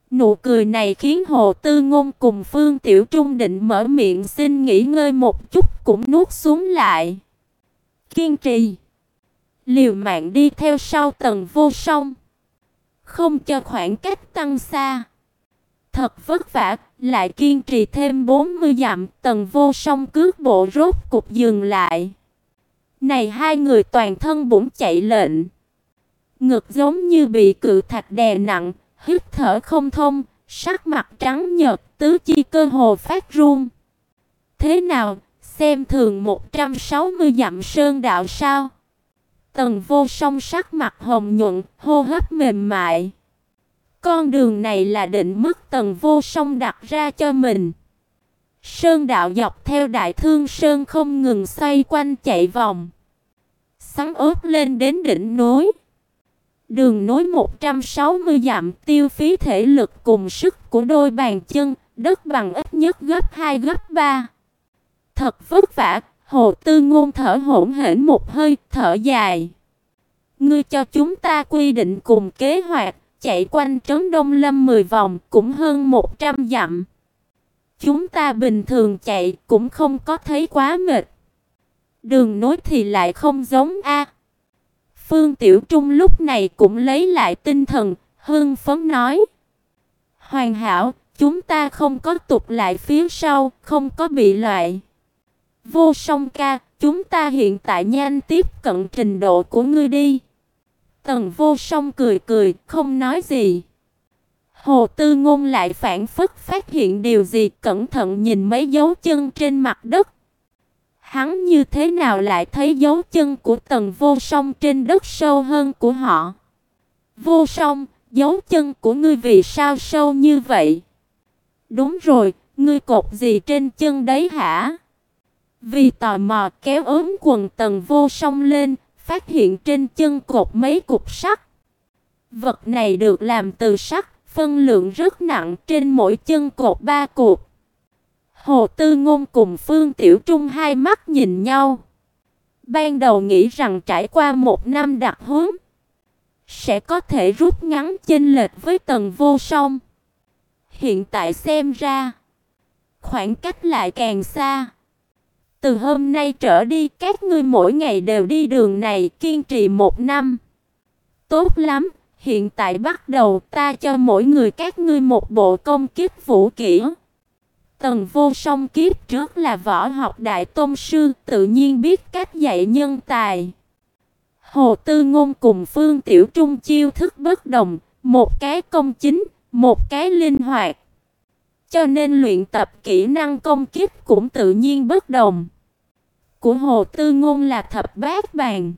Nụ cười này khiến Hồ Tư Ngôn cùng Phương Tiểu Trung định mở miệng xin nghỉ ngơi một chút cũng nuốt xuống lại. Kiên trì, liều mạng đi theo sau Tần Vô Song, không cho khoảng cách tăng xa. Thật vất vả, lại kiên trì thêm 40 dặm, Tần Vô Song cước bộ rốt cục dừng lại. Này hai người toàn thân bỗng chạy lệnh, ngực giống như bị cự thạch đè nặng, hít thở không thông, sắc mặt trắng nhợt, tứ chi cơ hồ phát run. Thế nào, xem thường 160 dặm sơn đạo sao? Tần Vô Song sắc mặt hồng nhuận, hô hấp mềm mại. Con đường này là định mức Tần Vô Song đặt ra cho mình. Sơn đạo dọc theo Đại Thương Sơn không ngừng xoay quanh chạy vòng, xoắn ốc lên đến đỉnh núi. Đường nối 160 dặm tiêu phí thể lực cùng sức của đôi bàn chân, đất bằng ít nhất gấp 2 gấp 3. Thật vất vả, Hồ Tư Ngôn thở hổn hển một hơi, thở dài. Ngươi cho chúng ta quy định cùng kế hoạch, chạy quanh trấn Đông Lâm 10 vòng cũng hơn 100 dặm. Chúng ta bình thường chạy cũng không có thấy quá mệt. Đường nối thì lại không giống a. Phương Tiểu Trung lúc này cũng lấy lại tinh thần, hưng phấn nói. Hoàn hảo, chúng ta không có tụt lại phía sau, không có bị loại. Vô Song ca, chúng ta hiện tại nhanh tiếp cận trình độ của ngươi đi. Tần Vô Song cười cười, không nói gì. Hồ Tư Ngôn lại phảng phất phát hiện điều gì, cẩn thận nhìn mấy dấu chân trên mặt đất. Hắn như thế nào lại thấy dấu chân của Tần Vô Song trên đất sâu hơn của họ? Vô Song, dấu chân của ngươi vì sao sâu như vậy? Đúng rồi, ngươi cột gì trên chân đấy hả? Vì tò mò kéo ốm quần Tần Vô Song lên, phát hiện trên chân cột mấy cục sắt. Vật này được làm từ sắt, phân lượng rất nặng, trên mỗi chân cột 3 cục. Hồ Tư Ngôn cùng Phương Tiểu Trung hai mắt nhìn nhau. Ban đầu nghĩ rằng trải qua 1 năm đặc huấn sẽ có thể rút ngắn chênh lệch với Tần Vô Song. Hiện tại xem ra, khoảng cách lại càng xa. Từ hôm nay trở đi, các ngươi mỗi ngày đều đi đường này, kiên trì 1 năm. Tốt lắm, hiện tại bắt đầu ta cho mỗi người các ngươi một bộ công kích vũ kỹ. Tần Vô Song kiếp trước là võ học đại tôn sư, tự nhiên biết cách dạy nhân tài. Hồ Tư Ngôn cùng Phương Tiểu Trung chiêu thức bất đồng, một cái công chính, một cái linh hoạt. Cho nên luyện tập kỹ năng công kích cũng tự nhiên bất đồng. Của Hồ Tư Ngôn là thập bát bàn,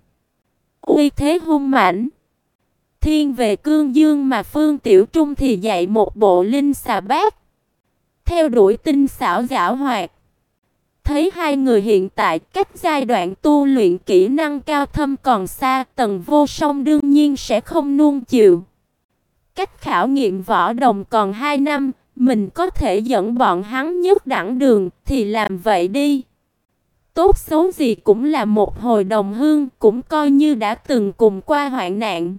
uy thế hung mãnh, thiên về cương dương, mà Phương Tiểu Trung thì dạy một bộ linh xà bát, theo đuổi tinh xảo giảo hoạt. Thấy hai người hiện tại cách giai đoạn tu luyện kỹ năng cao thâm còn xa, Tần Vô Song đương nhiên sẽ không nuông chiều. Cách khảo nghiệm võ đồng còn 2 năm, mình có thể dẫn bọn hắn nhất đẳng đường thì làm vậy đi. Tốt xấu gì cũng là một hồi đồng hương, cũng coi như đã từng cùng qua hoạn nạn.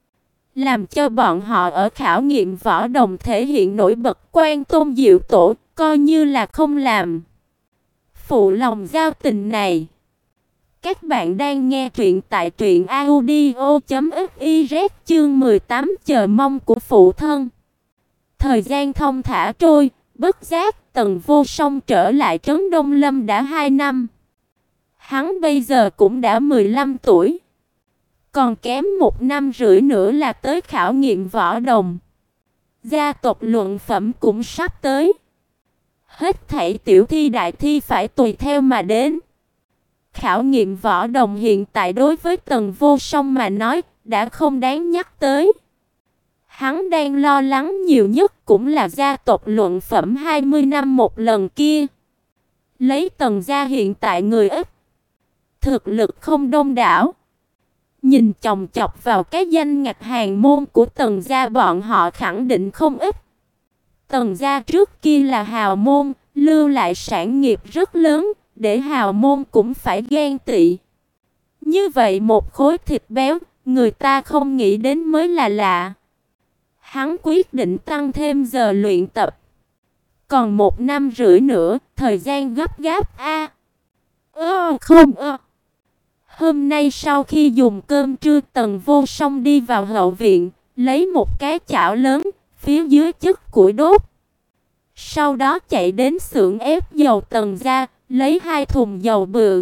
Làm cho bọn họ ở khảo nghiệm võ đồng thể hiện nổi bật, Quan Tôn Diệu Tổ coi như là không làm. Phụ lòng giao tình này. Các bạn đang nghe truyện tại truyện audio.fiz chương 18 chờ mong của phụ thân. Thời gian thông thả trôi, bất giác Tần Vô Song trở lại trấn Đông Lâm đã 2 năm. Hắn bây giờ cũng đã 15 tuổi. Còn kém 1 năm rưỡi nữa là tới khảo nghiệm võ đồng. Gia tộc luận phẩm cũng sắp tới. Hết thảy tiểu thi đại thi phải tùy theo mà đến. Khảo nghiệm võ đồng hiện tại đối với Tần Vô Song mà nói đã không đáng nhắc tới. Hắn đang lo lắng nhiều nhất cũng là gia tộc luận phẩm 20 năm một lần kia. Lấy Tần gia hiện tại người ít, thực lực không đông đảo. Nhìn chòng chọc vào cái danh ngạch hàng môn của Tần gia, bọn họ khẳng định không ít. Tần gia trước kia là hào môn, lưu lại sản nghiệp rất lớn, để hào môn cũng phải ghen tị. Như vậy một khối thịt béo, người ta không nghĩ đến mới là lạ. Hắn quyết định tăng thêm giờ luyện tập. Còn 1 năm rưỡi nữa, thời gian gấp gáp a. Không. Hôm nay sau khi dùng cơm trưa, Tần Vô Song đi vào hậu viện, lấy một cái chảo lớn, phía dưới chất củi đốt. Sau đó chạy đến xưởng ép dầu Tần gia, lấy 2 thùng dầu bự.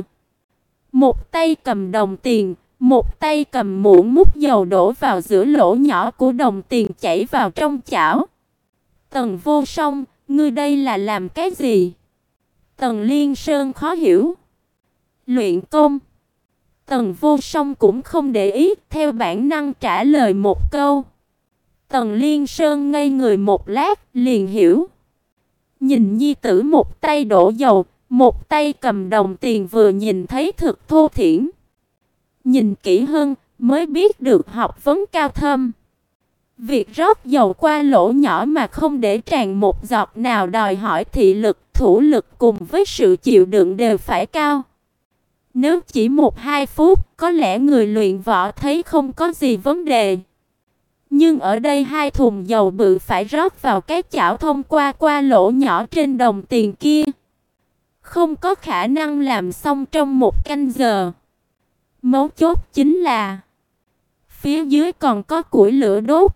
Một tay cầm đồng tiền, một tay cầm muỗng múc dầu đổ vào giữa lỗ nhỏ của đồng tiền chảy vào trong chảo. Tần Vô Song, ngươi đây là làm cái gì? Tần Liên Sơn khó hiểu. Luyện công. Tần Vô Song cũng không để ý, theo bản năng trả lời một câu. Tần Liên Sơn ngây người một lát, liền hiểu. Nhìn nhi tử một tay đổ dầu, một tay cầm đồng tiền, vừa nhìn thấy thực thô thiển. Nhìn kỹ hơn mới biết được học vấn cao thâm. Việc rót dầu qua lỗ nhỏ mà không để tràn một giọt nào đòi hỏi thị lực, thủ lực cùng với sự chịu đựng đều phải cao. Nếu chỉ 1-2 phút, có lẽ người luyện võ thấy không có gì vấn đề. Nhưng ở đây 2 thùng dầu bự phải rót vào cái chảo thông qua lỗ nhỏ trên đồng tiền kia. Không có khả năng làm xong trong 1 canh giờ. Mấu chốt chính là phía dưới còn có củi lửa đốt.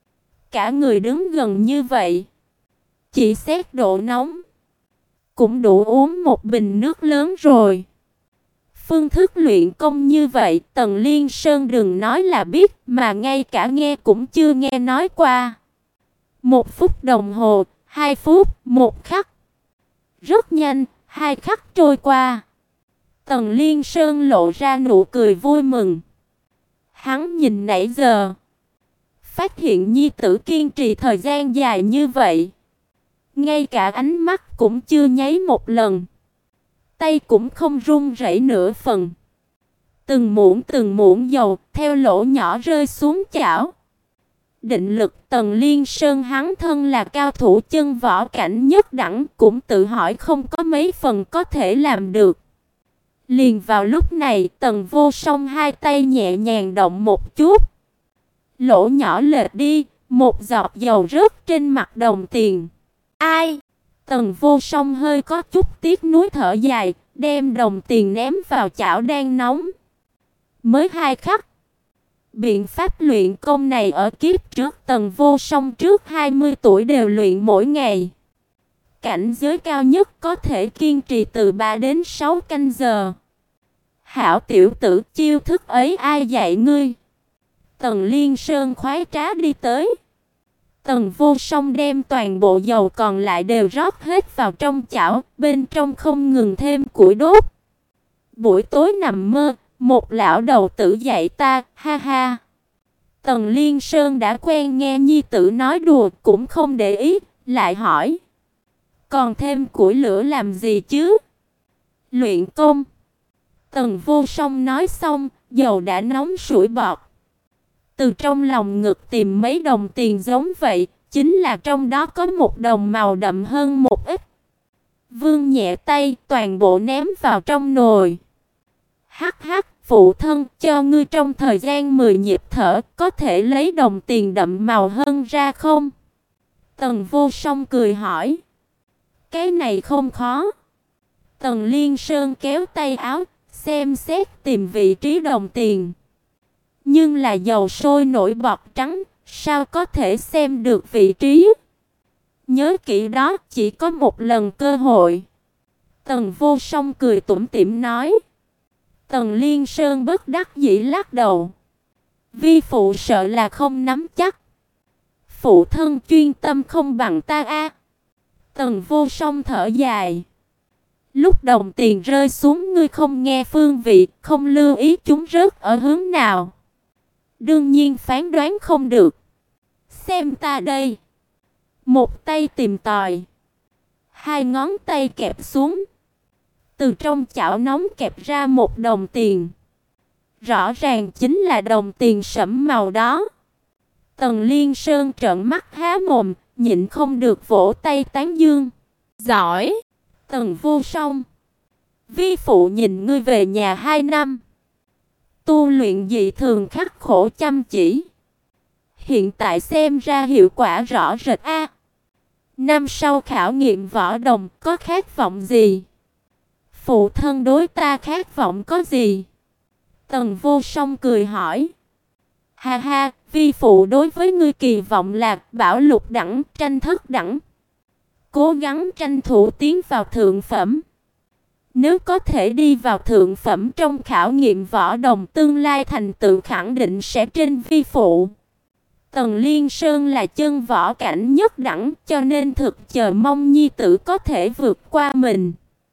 Cả người đứng gần như vậy, chỉ xét độ nóng cũng đủ uống một bình nước lớn rồi. Phương thức luyện công như vậy, Tần Liên Sơn đừng nói là biết, mà ngay cả nghe cũng chưa nghe nói qua. 1 phút đồng hồ, 2 phút, 1 khắc. Rất nhanh, 2 khắc trôi qua. Tần Liên Sơn lộ ra nụ cười vui mừng. Hắn nhìn nãy giờ, phát hiện nhi tử kiên trì thời gian dài như vậy. Ngay cả ánh mắt cũng chưa nháy một lần. Tay cũng không run rẩy nửa phần. Từng muỗng dầu theo lỗ nhỏ rơi xuống chảo. Định lực Tần Liên Sơn hắn thân là cao thủ chân võ cảnh nhất đẳng, cũng tự hỏi không có mấy phần có thể làm được. Liền vào lúc này, Tần Vô Song 2 tay nhẹ nhàng động một chút. Lỗ nhỏ lệch đi, một giọt dầu rớt trên mặt đồng tiền. Ai? Tần Vô Song hơi có chút tiếc nuối thở dài, đem đồng tiền ném vào chảo đang nóng. Mới 2 khắc. Biện pháp luyện công này ở kiếp trước Tần Vô Song trước 20 tuổi đều luyện mỗi ngày. Cảnh giới cao nhất có thể kiên trì từ 3 đến 6 canh giờ. Hảo tiểu tử, chiêu thức ấy ai dạy ngươi? Tần Liên Sơn khoái trá đi tới. Tần Vô Song đem toàn bộ dầu còn lại đều rót hết vào trong chảo, bên trong không ngừng thêm củi đốt. Buổi tối nằm mơ, một lão đầu tử dạy ta, ha ha. Tần Liên Sơn đã quen nghe nhi tử nói đùa, cũng không để ý, lại hỏi. Còn thêm củi lửa làm gì chứ? Luyện công. Tần Vô Song nói xong, dầu đã nóng sủi bọt. Từ trong lòng ngực tìm mấy đồng tiền giống vậy, chính là trong đó có một đồng màu đậm hơn một ít. Vương nhẹ tay, toàn bộ ném vào trong nồi. Hắc hắc, phụ thân, cho ngươi trong thời gian 10 nhịp thở, có thể lấy đồng tiền đậm màu hơn ra không? Tần Vô Song cười hỏi. Cái này không khó. Tần Liên Sơn kéo tay áo, xem xét tìm vị trí đồng tiền. Nhưng là dầu sôi nổi bọt trắng, sao có thể xem được vị trí? Nhớ kỹ đó, chỉ có một lần cơ hội. Tần Vô Song cười tủm tỉm nói. Tần Liên Sơn bất đắc dĩ lắc đầu. Vi phụ sợ là không nắm chắc. Phụ thân chuyên tâm không bằng ta a. Tần Vô Song thở dài. Lúc đồng tiền rơi xuống ngươi không nghe phương vị, không lưu ý chúng rớt ở hướng nào. Đương nhiên phán đoán không được. Xem ta đây. Một tay tìm tòi, 2 ngón tay kẹp xuống. Từ trong chảo nóng kẹp ra một đồng tiền. Rõ ràng chính là đồng tiền sẫm màu đó. Tần Liên Sơn trợn mắt há mồm, nhịn không được vỗ tay tán dương. Giỏi! Tần Vô Song, vi phụ nhìn ngươi về nhà 2 năm. Tu luyện dị thường khắc khổ chăm chỉ. hiện tại xem ra hiệu quả rõ rệt a. Năm sau khảo nghiệm võ đồng có khát vọng gì? Phụ thân đối ta khát vọng có gì? Tần Vô Song cười hỏi. Ha ha, vi phụ đối với ngươi kỳ vọng là bảo lục đẳng, tranh thất đẳng. Cố gắng tranh thủ tiến vào thượng phẩm. Nếu có thể đi vào thượng phẩm trong khảo nghiệm võ đồng, tương lai thành tựu khẳng định sẽ trên vi phụ. Tần Liên Sơn là chân võ cảnh nhất đẳng, cho nên thực chờ mong nhi tử có thể vượt qua mình.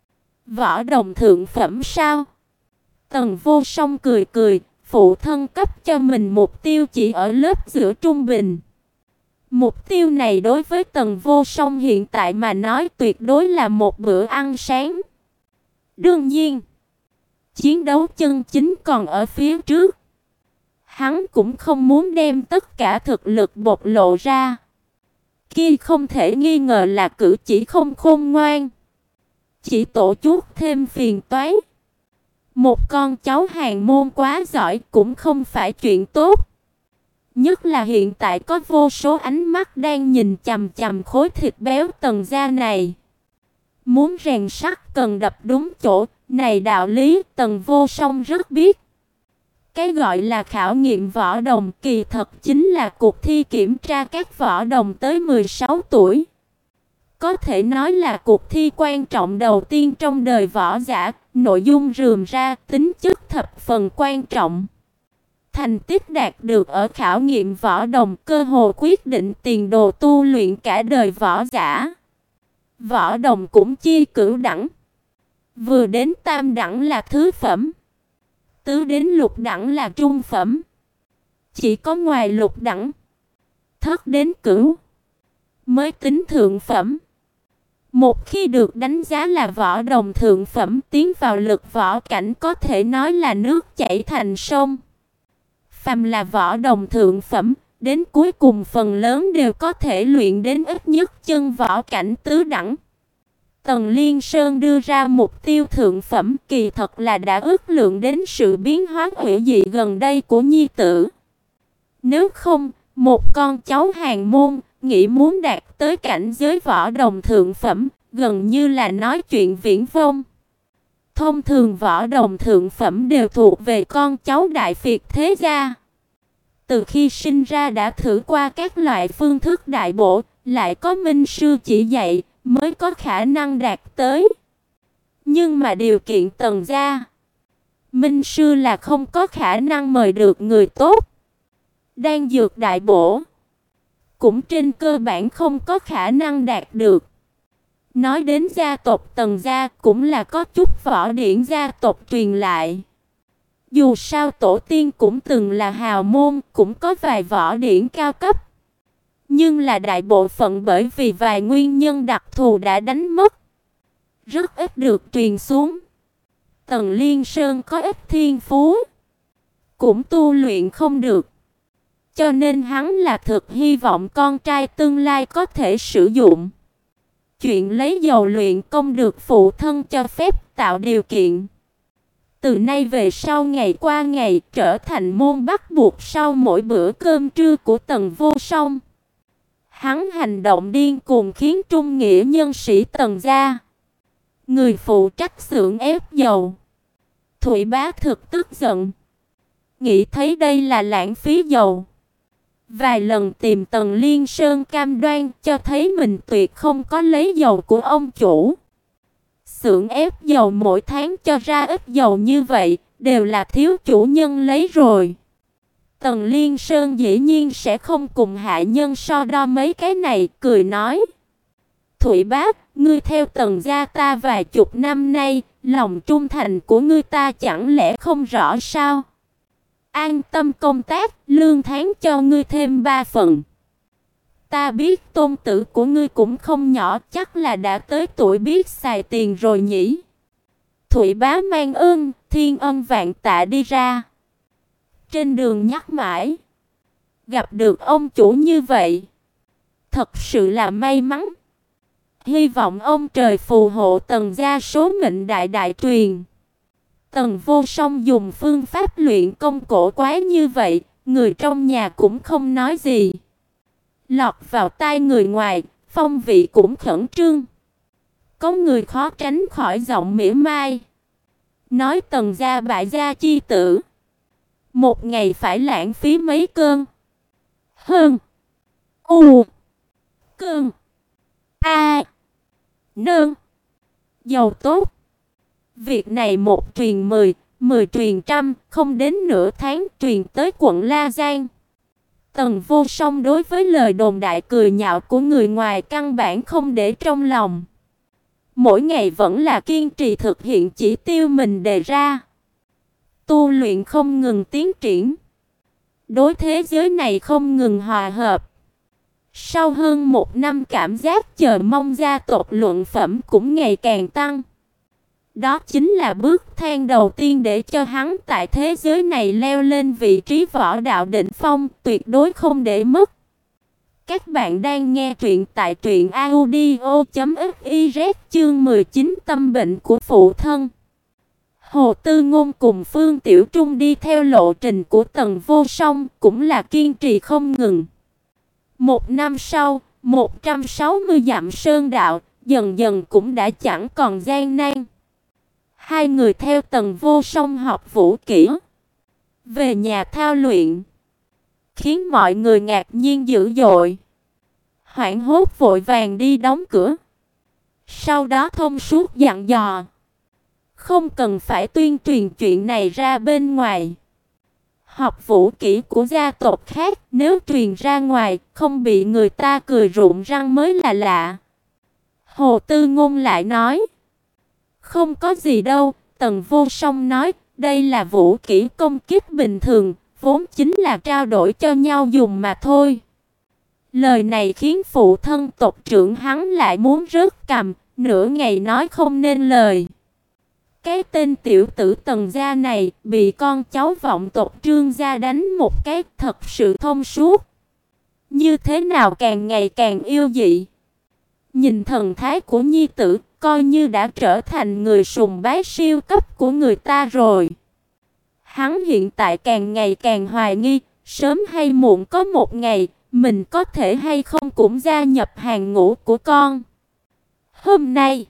Võ đồng thượng phẩm sao? Tần Vô Song cười cười, phụ thân cấp cho mình mục tiêu chỉ ở lớp giữa trung bình. Mục tiêu này đối với Tần Vô Song hiện tại mà nói tuyệt đối là một bữa ăn sáng. Đương nhiên, chiến đấu chân chính còn ở phía trước. Hắn cũng không muốn đem tất cả thực lực bộc lộ ra. Kia không thể nghi ngờ là cử chỉ không khôn ngoan. Chỉ tổ chuốc thêm phiền toái. Một con cháu hàng môn quá giỏi cũng không phải chuyện tốt. Nhất là hiện tại có vô số ánh mắt đang nhìn chằm chằm khối thịt béo Tần gia này. Muốn rèn sắt cần đập đúng chỗ, này đạo lý Tần Vô Song rất biết. Cái gọi là khảo nghiệm võ đồng kỳ thật chính là cuộc thi kiểm tra các võ đồng tới 16 tuổi. Có thể nói là cuộc thi quan trọng đầu tiên trong đời võ giả, nội dung rườm ra, tính chất thập phần quan trọng. Thành tích đạt được ở khảo nghiệm võ đồng cơ hồ quyết định tiền đồ tu luyện cả đời võ giả. Võ đồng cũng chia cửu đẳng. Vừa đến tam đẳng là thứ phẩm. Tứ đến lục đẳng là trung phẩm. Chỉ có ngoài lục đẳng, thất đến cửu mới tính thượng phẩm. Một khi được đánh giá là võ đồng thượng phẩm, tiến vào lực võ cảnh có thể nói là nước chảy thành sông. Phàm là võ đồng thượng phẩm, đến cuối cùng phần lớn đều có thể luyện đến ít nhất chân võ cảnh tứ đẳng. Tần Liên Sơn đưa ra mục tiêu thượng phẩm kỳ thật là đã ước lượng đến sự biến hóa hủy dị gần đây của nhi tử. Nếu không, một con cháu hàng môn nghĩ muốn đạt tới cảnh giới võ đồng thượng phẩm, gần như là nói chuyện viển vông. Thông thường võ đồng thượng phẩm đều thuộc về con cháu đại phiệt thế gia. Từ khi sinh ra đã thử qua các loại phương thức đại bổ, lại có minh sư chỉ dạy, mới có khả năng đạt tới. Nhưng mà điều kiện Tần gia, minh sư là không có khả năng mời được người tốt. Đan dược đại bổ cũng trên cơ bản không có khả năng đạt được. Nói đến gia tộc Tần gia cũng là có chút võ điển gia tộc truyền lại. Dù sao tổ tiên cũng từng là hào môn, cũng có vài võ điển cao cấp. Nhưng là đại bộ phận bởi vì vài nguyên nhân đặc thù đã đánh mất. Rất ít được truyền xuống. Tần Liên Sơn có ít thiên phú, cũng tu luyện không được. Cho nên hắn là thực hy vọng con trai tương lai có thể sử dụng. Chuyện lấy dầu luyện công được phụ thân cho phép tạo điều kiện. Từ nay về sau ngày qua ngày trở thành môn bắt buộc sau mỗi bữa cơm trưa của Tần Vô Song. Hắn hành động điên cuồng khiến trung nghĩa nhân sĩ Tần gia, người phụ trách xưởng ép dầu, Thụy Bá thực tức giận. Nghĩ thấy đây là lãng phí dầu. Vài lần tìm Tần Liên Sơn cam đoan cho thấy mình tuyệt không có lấy dầu của ông chủ. Xưởng ép dầu mỗi tháng cho ra ít dầu như vậy, đều là thiếu chủ nhân lấy rồi. Tần Liên Sơn dĩ nhiên sẽ không cùng hạ nhân so đo mấy cái này, cười nói: Thụy Bá, ngươi theo Tần gia ta vài chục năm nay, lòng trung thành của ngươi ta chẳng lẽ không rõ sao? An tâm công tác, lương tháng cho ngươi thêm 3 phần. Ta biết tôn tử của ngươi cũng không nhỏ, chắc là đã tới tuổi biết xài tiền rồi nhỉ. Thụy Bá mang ơn, thiên ân vạn tạ đi ra. Trên đường nhắc mãi, gặp được ông chủ như vậy, thật sự là may mắn. Hy vọng ông trời phù hộ Tần gia số mệnh đại đại truyền. Tần Vô Song dùng phương pháp luyện công cổ quái như vậy, người trong nhà cũng không nói gì. Lọt vào tai người ngoài, Phong Vị cũng khẩn trương. Có người khó tránh khỏi giọng mỉa mai. Nói Tần gia bại gia chi tử. Một ngày phải lãng phí mấy cơn. Hơn. U. Cơn. A. Nương. Dầu tốt. Việc này một truyền 10, 10 truyền trăm, không đến nửa tháng truyền tới quận La Giang. Tần Vô Song đối với lời đồn đại cười nhạo của người ngoài căn bản không để trong lòng. Mỗi ngày vẫn là kiên trì thực hiện chỉ tiêu mình đề ra. Tu luyện không ngừng tiến triển. Đối thế giới này không ngừng hòa hợp. Sau hơn một năm cảm giác chờ mong gia tộc luận phẩm cũng ngày càng tăng. Đó chính là bước thang đầu tiên để cho hắn tại thế giới này leo lên vị trí võ đạo đỉnh phong, tuyệt đối không để mất. Các bạn đang nghe truyện tại truyện audio.fiz chương 19 tâm bệnh của phụ thân. Hồ Tư Ngôn cùng Phương Tiểu Trung đi theo lộ trình của Tần Vô Song cũng là kiên trì không ngừng. Một năm sau, 160 dặm sơn đạo dần dần cũng đã chẳng còn gian nan. Hai người theo Tần Vô Song học vũ kỹ, về nhà thao luyện, khiến mọi người ngạc nhiên dữ dội. Hoảng hốt vội vàng đi đóng cửa. Sau đó thông suốt dặn dò, không cần phải tuyên truyền chuyện này ra bên ngoài. Học vũ kỹ của gia tộc khác, nếu truyền ra ngoài, không bị người ta cười rụng răng mới là lạ. Hồ Tư Ngôn lại nói, không có gì đâu. Tần Vô Song nói, đây là vũ kỹ công kích bình thường, vốn chính là trao đổi cho nhau dùng mà thôi. Lời này khiến phụ thân tộc trưởng hắn lại muốn rớt cằm, nửa ngày nói không nên lời. Cái tên tiểu tử Tần gia này bị con cháu vọng tộc Trương gia đánh một cái thật sự thông suốt. Như thế nào càng ngày càng yêu dị. Nhìn thần thái của nhi tử, coi như đã trở thành người sùng bái siêu cấp của người ta rồi. Hắn hiện tại càng ngày càng hoài nghi, sớm hay muộn có một ngày, mình có thể hay không cũng gia nhập hàng ngũ của con. Hôm nay,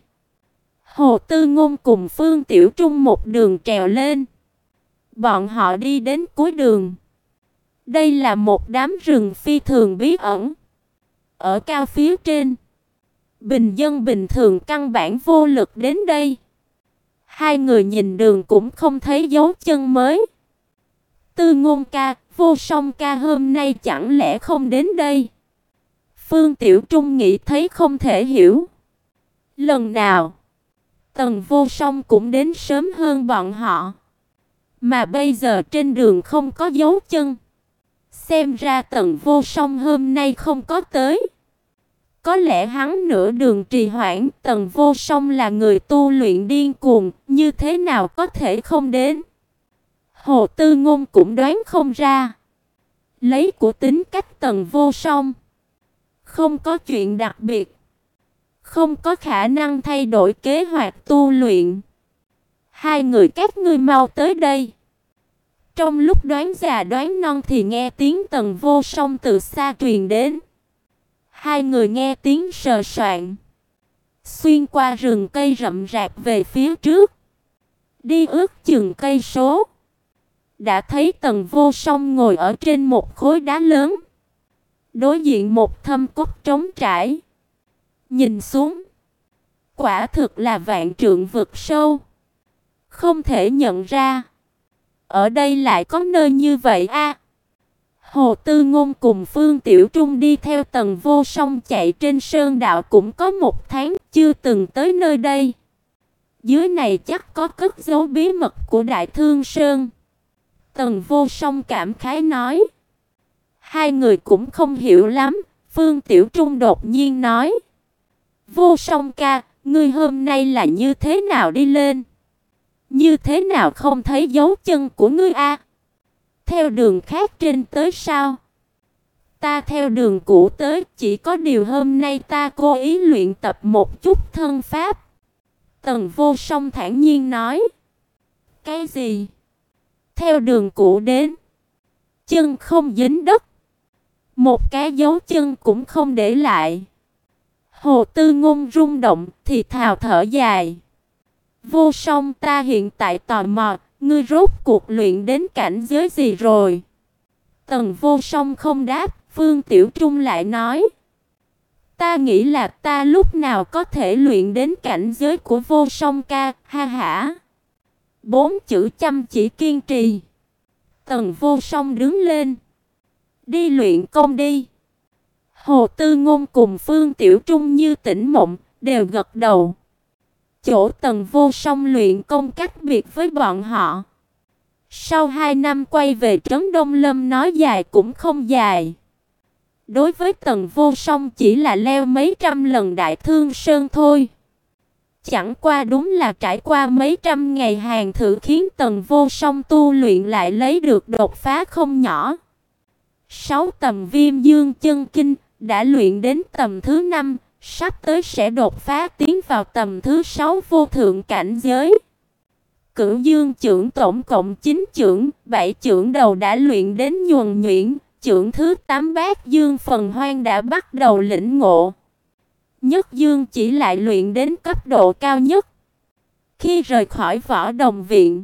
Hồ Tư Ngôn cùng Phương Tiểu Trung một đường trèo lên. Bọn họ đi đến cuối đường. Đây là một đám rừng phi thường bí ẩn. Ở cao phía trên, bình dân bình thường căn bản vô lực đến đây. Hai người nhìn đường cũng không thấy dấu chân mới. Tư Ngôn ca, Vô Song ca hôm nay chẳng lẽ không đến đây? Phương Tiểu Trung nghĩ thấy không thể hiểu. Lần nào, Tần Vô Song cũng đến sớm hơn bọn họ. Mà bây giờ trên đường không có dấu chân. Xem ra Tần Vô Song hôm nay không có tới. Có lẽ hắn nửa đường trì hoãn. Tần Vô Song là người tu luyện điên cuồng, như thế nào có thể không đến? Hồ Tư Ngôn cũng đoán không ra. Lấy của tính cách Tần Vô Song, không có chuyện đặc biệt, không có khả năng thay đổi kế hoạch tu luyện. Hai người các ngươi mau tới đây. Trong lúc đoán già đoán non thì nghe tiếng Tần Vô Song từ xa truyền đến. Hai người nghe tiếng sờ soạng, xuyên qua rừng cây rậm rạp về phía trước. Đi ước chừng cây số, đã thấy Tần Vô Song ngồi ở trên một khối đá lớn. Đối diện một thâm cốc trống trải. Nhìn xuống, quả thực là vạn trượng vực sâu. Không thể nhận ra, ở đây lại có nơi như vậy a. Hồ Tư Ngôn cùng Phương Tiểu Trung đi theo Tần Vô Song chạy trên sơn đạo cũng có một tháng, chưa từng tới nơi đây. Dưới này chắc có cất giấu bí mật của Đại Thương Sơn. Tần Vô Song cảm khái nói. Hai người cũng không hiểu lắm. Phương Tiểu Trung đột nhiên nói, Vô Song ca, ngươi hôm nay là như thế nào đi lên? Như thế nào không thấy dấu chân của ngươi a? Theo đường khác trên tới sao? Ta theo đường cũ tới, chỉ có điều hôm nay ta cố ý luyện tập một chút thân pháp. Tần Vô Song thản nhiên nói. Cái gì? Theo đường cũ đến? chân không dính đất, một cái dấu chân cũng không để lại. Hồ Tư Ngôn rung động, thì thào thở dài. Vô Song, ta hiện tại tò mò, ngươi rốt cuộc luyện đến cảnh giới gì rồi? Tần Vô Song không đáp, Phương Tiểu Trung lại nói. Ta nghĩ là ta lúc nào có thể luyện đến cảnh giới của Vô Song ca, ha hả. 4 chữ chăm chỉ kiên trì. Tần Vô Song đứng lên. Đi luyện công đi. Hồ Tư Ngôn cùng Phương Tiểu Trung như tỉnh mộng, đều gật đầu. Chỗ Tần Vô Song luyện công cách biệt với bọn họ. Sau 2 năm quay về Trấn Đông Lâm nói dài cũng không dài. Đối với Tần Vô Song chỉ là leo mấy trăm lần Đại Thương Sơn thôi. Chẳng qua đúng là trải qua mấy trăm ngày hàng thử khiến Tần Vô Song tu luyện lại lấy được đột phá không nhỏ. 6 tầm Viêm Dương chân kinh đã luyện đến tầm thứ 5, sắp tới sẽ đột phá tiến vào tầm thứ 6 vô thượng cảnh giới. Cửu Dương chưởng tổng cộng 9 chưởng, 7 chưởng đầu đã luyện đến nhuần nhuyễn, chưởng thứ 8 Bát Dương Phần Hoang đã bắt đầu lĩnh ngộ. Nhất Dương chỉ lại luyện đến cấp độ cao nhất. Khi rời khỏi Võ Đồng Viện,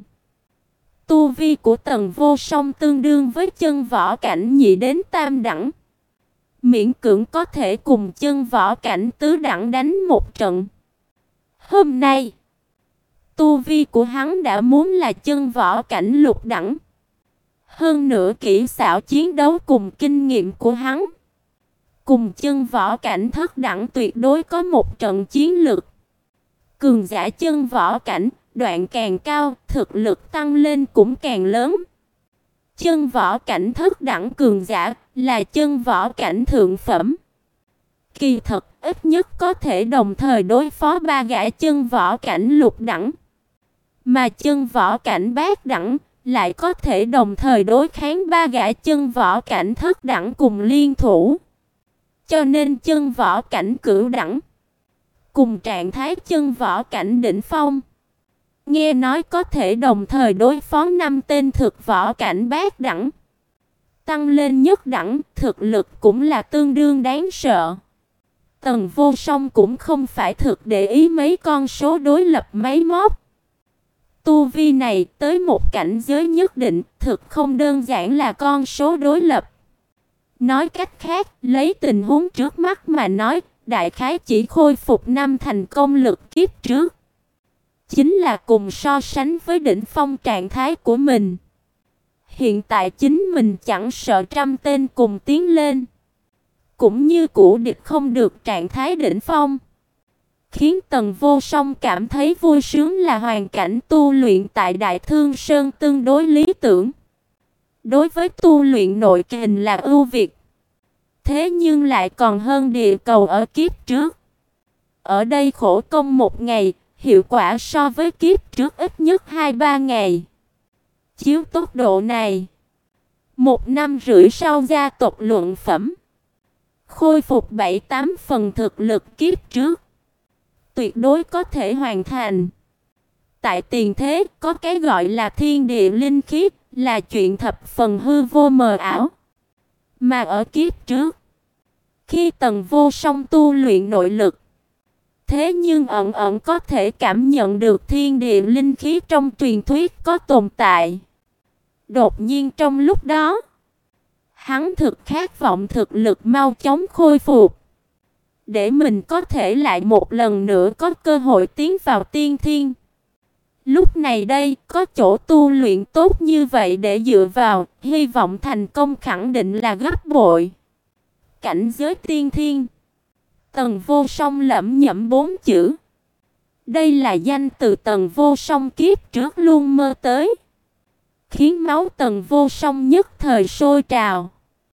tu vi của Tần Vô Song tương đương với chân võ cảnh nhị đến tam đẳng. Miễn cưỡng có thể cùng chân võ cảnh tứ đẳng đánh một trận. Hôm nay, tu vi của hắn đã muốn là chân võ cảnh lục đẳng. Hơn nữa kỹ xảo chiến đấu cùng kinh nghiệm của hắn, cùng chân võ cảnh thất đẳng tuyệt đối có một trận chiến lực. Cường giả chân võ cảnh, đoạn càng cao, thực lực tăng lên cũng càng lớn. Chân võ cảnh thất đẳng cường giả là chân võ cảnh thượng phẩm. Kỳ thật, ít nhất có thể đồng thời đối phó 3 gã chân võ cảnh lục đẳng. Mà chân võ cảnh bát đẳng lại có thể đồng thời đối kháng 3 gã chân võ cảnh thất đẳng cùng liên thủ. Cho nên chân võ cảnh cửu đẳng cùng trạng thái chân võ cảnh đỉnh phong, nghe nói có thể đồng thời đối phó 5 tên thực võ cảnh bát đẳng. Tăng lên nhất đẳng, thực lực cũng là tương đương đáng sợ. Tần Vô Song cũng không phải thực để ý mấy con số đối lập máy móc. Tu vi này tới một cảnh giới nhất định, thực không đơn giản là con số đối lập. Nói cách khác, lấy tình huống trước mắt mà nói, đại khái chỉ khôi phục 5 thành công lực kiếp trước. Chính là cùng so sánh với đỉnh phong trạng thái của mình. Hiện tại chính mình chẳng sợ trăm tên cùng tiến lên, cũng như cũ địch không được trạng thái đỉnh phong. Khiến Tần Vô Song cảm thấy vui sướng là hoàn cảnh tu luyện tại Đại Thương Sơn tương đối lý tưởng. Đối với tu luyện nội kình là ưu việt. Thế nhưng lại còn hơn địa cầu ở kiếp trước. Ở đây khổ công 1 ngày, hiệu quả so với kiếp trước ít nhất 2-3 ngày. Chiếu tốc độ này, 1 năm rưỡi sau gia tộc luận phẩm, khôi phục 7-8 phần thực lực kiếp trước, tuyệt đối có thể hoàn thành. Tại tiền thế, có cái gọi là thiên địa linh khí, là chuyện thập phần hư vô mờ ảo. Mà ở kiếp trước, khi Tần Vô Song tu luyện nội lực, thế nhưng ẩn ẩn có thể cảm nhận được thiên địa linh khí trong truyền thuyết có tồn tại. Đột nhiên trong lúc đó, hắn thực khát vọng thực lực mau chóng khôi phục, để mình có thể lại một lần nữa có cơ hội tiến vào tiên thiên. Lúc này đây, có chỗ tu luyện tốt như vậy để dựa vào, hy vọng thành công khẳng định là gấp bội. Cảnh giới tiên thiên. Tần Vô Song lẩm nhẩm 4 chữ. Đây là danh từ Tần Vô Song kiếp trước luôn mơ tới, khiến máu Tần Vô Song nhất thời sôi trào.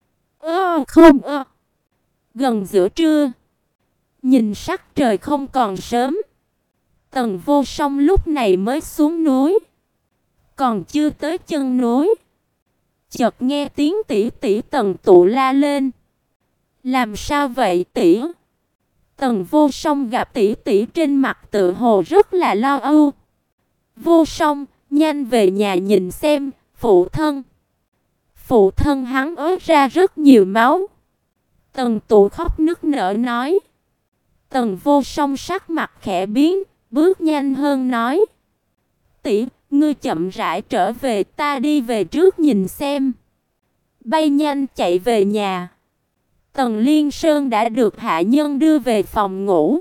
Gần giữa trưa, nhìn sắc trời không còn sớm, Tần Vô Song lúc này mới xuống núi. Còn chưa tới chân núi, chợt nghe tiếng tỷ tỷ Tần Tụ la lên. Làm sao vậy tỷ? Tần Vô Song gặp tỷ tỷ trên mặt tự hồ rất là lo âu. Vô Song, nhanh về nhà nhìn xem, phụ thân. Phụ thân hắn ứa ra rất nhiều máu. Tần Tụ khóc nức nở nói. Tần Vô Song sắc mặt khẽ biến, bước nhanh hơn nói: "Tỷ, ngươi chậm rãi trở về, ta đi về trước nhìn xem." Bay nhanh chạy về nhà. Tần Liên Sơn đã được hạ nhân đưa về phòng ngủ.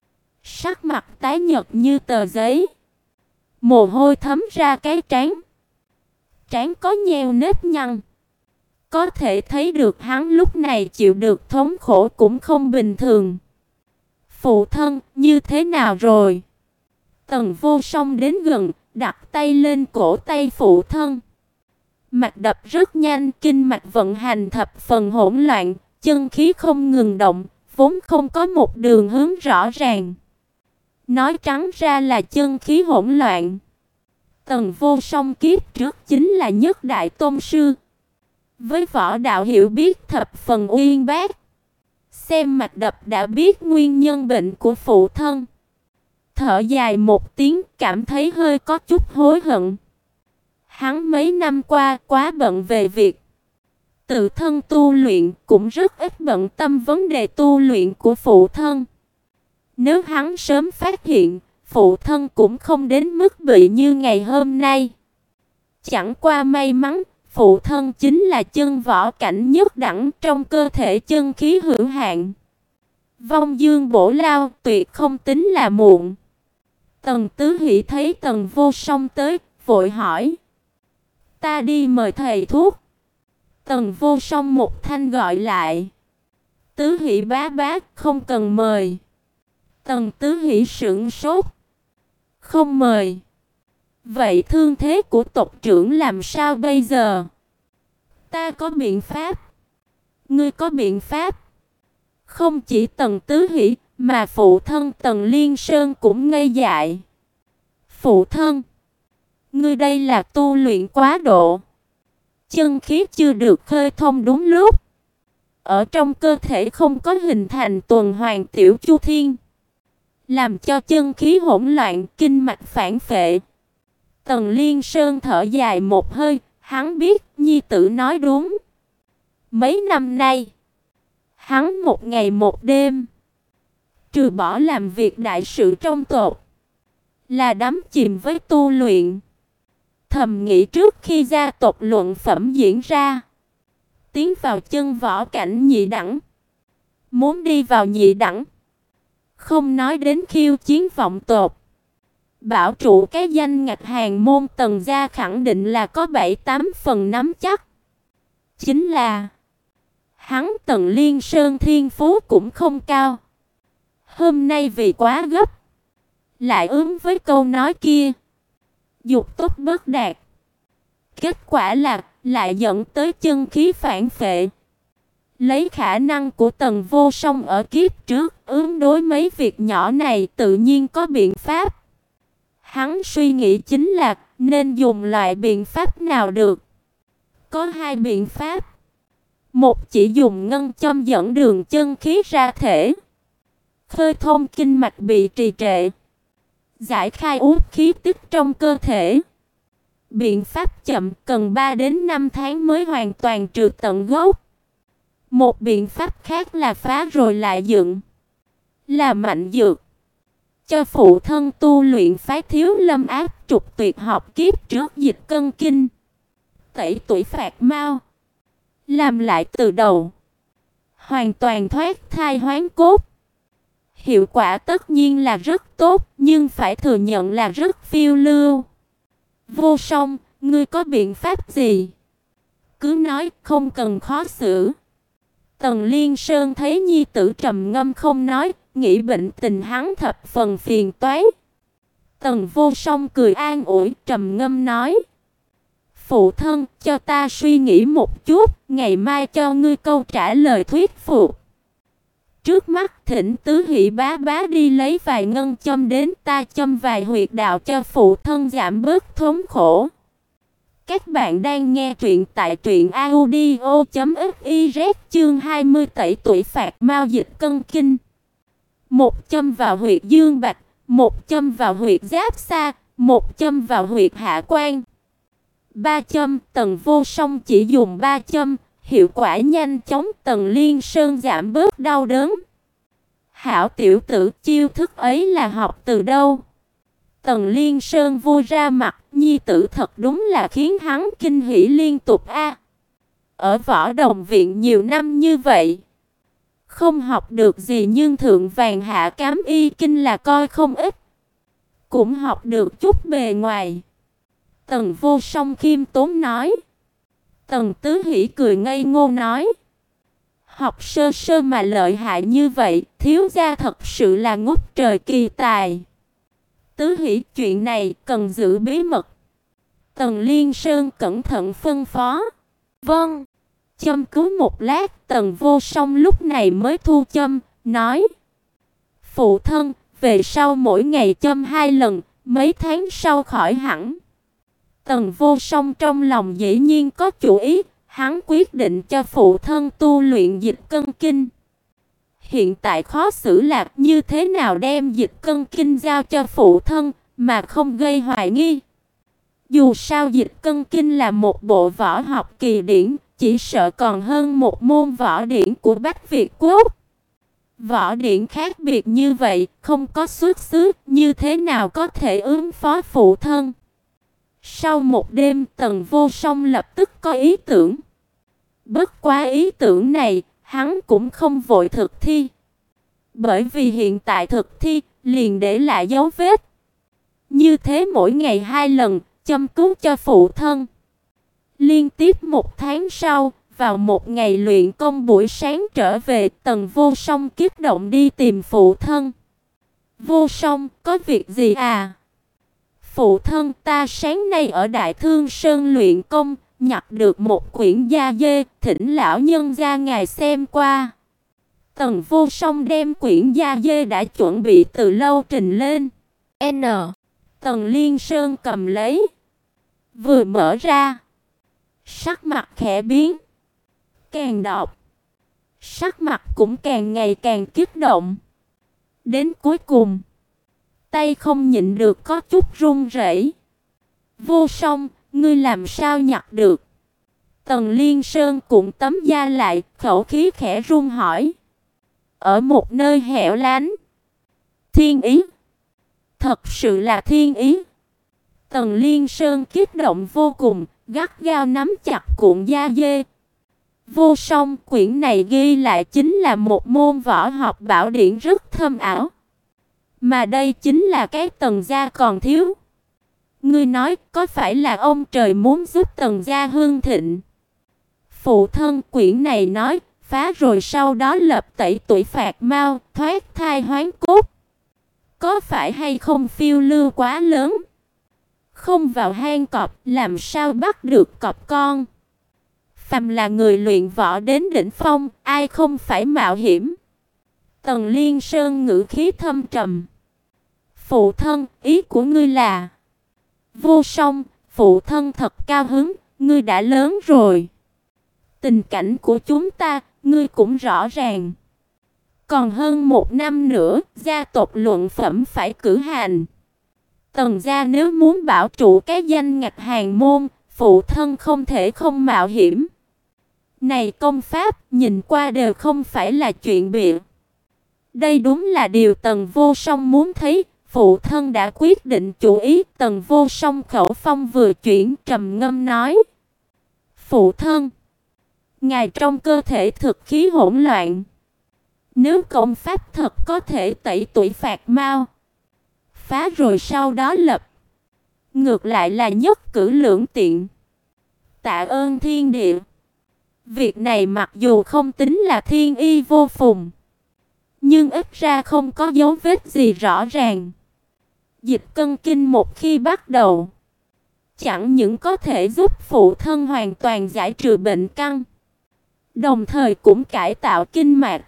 Sắc mặt tái nhợt như tờ giấy, mồ hôi thấm ra cái trán. Trán có nheo nếp nhăn. Có thể thấy được hắn lúc này chịu được thống khổ cũng không bình thường. "Phụ thân, như thế nào rồi?" Tần Vô Song đến gần, đặt tay lên cổ tay phụ thân. Mạch đập rất nhanh, kinh mạch vận hành thập phần hỗn loạn, chân khí không ngừng động, vốn không có một đường hướng rõ ràng. Nói trắng ra là chân khí hỗn loạn. Tần Vô Song kiếp trước chính là nhất đại tôn sư, với võ đạo hiểu biết thập phần uyên bác. Xem mạch đập đã biết nguyên nhân bệnh của phụ thân. Thở dài một tiếng, cảm thấy hơi có chút hối hận. Hắn mấy năm qua quá bận về việc tự thân tu luyện, cũng rất ít bận tâm vấn đề tu luyện của phụ thân. Nếu hắn sớm phát hiện, phụ thân cũng không đến mức bị như ngày hôm nay. Chẳng qua may mắn, phụ thân chính là chân võ cảnh nhất đẳng, trong cơ thể chân khí hữu hạn. Vong dương bổ lao, tuyệt không tính là muộn. Tần Tứ Hỷ thấy Tần Vô Song tới, vội hỏi: "Ta đi mời thầy thuốc." Tần Vô Song một thanh gọi lại: "Tứ Hỷ bá bá, không cần mời." Tần Tứ Hỷ sững sốt: "Không mời? Vậy thương thế của tộc trưởng làm sao bây giờ?" "Ta có biện pháp." "Ngươi có biện pháp?" Không chỉ Tần Tứ Hỷ, mà phụ thân Tần Liên Sơn cũng ngây dại. "Phụ thân, ngươi đây là tu luyện quá độ. Chân khí chưa được khơi thông đúng lúc. Ở trong cơ thể không có hình thành tuần hoàn tiểu chu thiên, làm cho chân khí hỗn loạn, kinh mạch phản phệ." Tần Liên Sơn thở dài một hơi, hắn biết nhi tử nói đúng. Mấy năm nay, hắn một ngày một đêm, trừ bỏ làm việc đại sự trong tộc, là đắm chìm với tu luyện. Thầm nghĩ trước khi gia tộc luận phẩm diễn ra, tiến vào chân võ cảnh nhị đẳng. Muốn đi vào nhị đẳng, không nói đến khiêu chiến vọng tộc, bảo trụ cái danh ngạch hàng môn Tần gia khẳng định là có 7-8 phần nắm chắc. Chính là hắn Tần Liên Sơn thiên phú cũng không cao. Hôm nay vì quá gấp, lại ứng với câu nói kia, dục tốt bất đạt. Kết quả là lại dẫn tới chân khí phản phệ. Lấy khả năng của Tần Vô Song ở kiếp trước, ứng đối mấy việc nhỏ này tự nhiên có biện pháp. Hắn suy nghĩ chính là nên dùng loại biện pháp nào được. Có hai biện pháp. Một chỉ dùng ngân châm dẫn đường chân khí ra thể, khơi thông kinh mạch bị trì trệ, giải khai uất khí tích trong cơ thể. Biện pháp chậm, cần 3 đến 5 tháng mới hoàn toàn trừ tận gốc. Một biện pháp khác là phá rồi lại dựng, là mạnh dược. Cho phụ thân tu luyện phái Thiếu Lâm áp trục tuyệt học kiếp trước dịch cân kinh, tẩy tuổi phạt mau, làm lại từ đầu, hoàn toàn thoát thai hoán cốt. Hiệu quả tất nhiên là rất tốt, nhưng phải thừa nhận là rất phiêu lưu. Vô Song, ngươi có biện pháp gì? Cứ nói, không cần khó xử. Tần Liên Sơn thấy nhi tử trầm ngâm không nói, nghĩ bệnh tình hắn thập phần phiền toái. Tần Vô Song cười an ủi, trầm ngâm nói: "Phụ thân, cho ta suy nghĩ một chút, ngày mai cho ngươi câu trả lời thuyết phục. Trước mắt thỉnh Tứ Hỷ bá bá đi lấy vài ngân châm đến, ta châm vài huyệt đạo cho phụ thân giảm bớt thống khổ." Các bạn đang nghe truyện tại truyệnaudio.fiz chương 20 tẩy tuổi phạt mau dịch cân kinh. Một châm vào huyệt dương bạch, một châm vào huyệt giáp sa, một châm vào huyệt hạ quan. 3 châm, Tần Vô Song chỉ dùng 3 châm, hiệu quả nhanh chóng, Tần Liên Sơn giảm bớt đau đớn. Hảo tiểu tử, chiêu thức ấy là học từ đâu? Tần Liên Sơn vui ra mặt, nhi tử thật đúng là khiến hắn kinh hỉ liên tục a. Ở Võ Đồng viện nhiều năm như vậy, không học được gì nhưng thượng vàng hạ cám y kinh là coi không ít, cũng học được chút bề ngoài. Tần Vô Song khiêm tốn nói. Tần Tứ Hỷ cười ngây ngô nói, học sơ sơ mà lợi hại như vậy, thiếu gia thật sự là ngút trời kỳ tài. Tứ Hỷ, chuyện này cần giữ bí mật. Tần Liên Sơn cẩn thận phân phó. Vâng. Châm cứu một lát, Tần Vô Song lúc này mới thu châm, nói, phụ thân, về sau mỗi ngày châm 2 lần, mấy tháng sau khỏi hẳn. Tần Vô Song trong lòng dĩ nhiên có chủ ý, hắn quyết định cho phụ thân tu luyện dịch cân kinh. Hiện tại khó xử là như thế nào đem dịch cân kinh giao cho phụ thân mà không gây hoài nghi. Dù sao dịch cân kinh là một bộ võ học kỳ điển, chỉ sợ còn hơn một môn võ điển của Bách Việt Quốc. Võ điển khác biệt như vậy, không có xuất xứ, như thế nào có thể ứng phó phụ thân? Sau một đêm, Tần Vô Song lập tức có ý tưởng. Bất quá ý tưởng này, hắn cũng không vội thực thi. Bởi vì hiện tại thực thi, liền để lại dấu vết. Như thế mỗi ngày 2 lần, châm cứu cho phụ thân. Liên tiếp 1 tháng sau, vào một ngày luyện công buổi sáng trở về, Tần Vô Song kích động đi tìm phụ thân. Vô Song, có việc gì à? Phụ thân, ta sáng nay ở Đại Thương Sơn luyện công, nhặt được một quyển gia dê, thỉnh lão nhân gia ngài xem qua. Tần Vô Song đem quyển gia dê đã chuẩn bị từ lâu trình lên. Tần Liên Sơn cầm lấy, vừa mở ra, sắc mặt khẽ biến. Càng đọc, sắc mặt cũng càng ngày càng kích động. Đến cuối cùng, tay không nhịn được có chút run rẩy. Vô Song, ngươi làm sao nhặt được? Tần Liên Sơn cũng tấm da lại, khẩu khí khẽ run hỏi. Ở một nơi hẻo lánh. Thiên ý. Thật sự là thiên ý. Tần Liên Sơn kích động vô cùng, gắt gao nắm chặt cuộn da dê. Vô Song, quyển này ghi lại chính là một môn võ học bảo điển rất thâm ảo. Mà đây chính là cái Tần gia còn thiếu. Ngươi nói có phải là ông trời muốn giúp Tần gia hưng thịnh? Phụ thân, quyển này nói phá rồi sau đó lập tẩy tuổi phạt mau, thoát thai hoán cốt. Có phải hay không phiêu lưu quá lớn? Không vào hang cọp, làm sao bắt được cọp con? Phàm là người luyện võ đến đỉnh phong, ai không phải mạo hiểm? Tần Liên Sơn ngữ khí thâm trầm. Phụ thân, ý của ngươi là? Vô Song, phụ thân thật cao hứng, ngươi đã lớn rồi. Tình cảnh của chúng ta, ngươi cũng rõ ràng. Còn hơn 1 năm nữa, gia tộc luận phẩm phải cử hành. Tần gia nếu muốn bảo trụ cái danh ngạch hàn môn, phụ thân không thể không mạo hiểm. Này công pháp, nhìn qua đều không phải là chuyện bịa. Đây đúng là điều Tần Vô Song muốn thấy. Phụ thân đã quyết định chủ ý. Tần Vô Song khẩu phong vừa chuyển, trầm ngâm nói. Phụ thân, ngài trong cơ thể thực khí hỗn loạn. Nếu công pháp thật có thể tẩy tuổi phạt mau, phá rồi sau đó lập, ngược lại là nhất cử lưỡng tiện. Tạ ơn thiên địa. Việc này mặc dù không tính là thiên y vô phùng, nhưng ít ra không có dấu vết gì rõ ràng. Dịch cân kinh một khi bắt đầu, chẳng những có thể giúp phụ thân hoàn toàn giải trừ bệnh căn, đồng thời cũng cải tạo kinh mạch,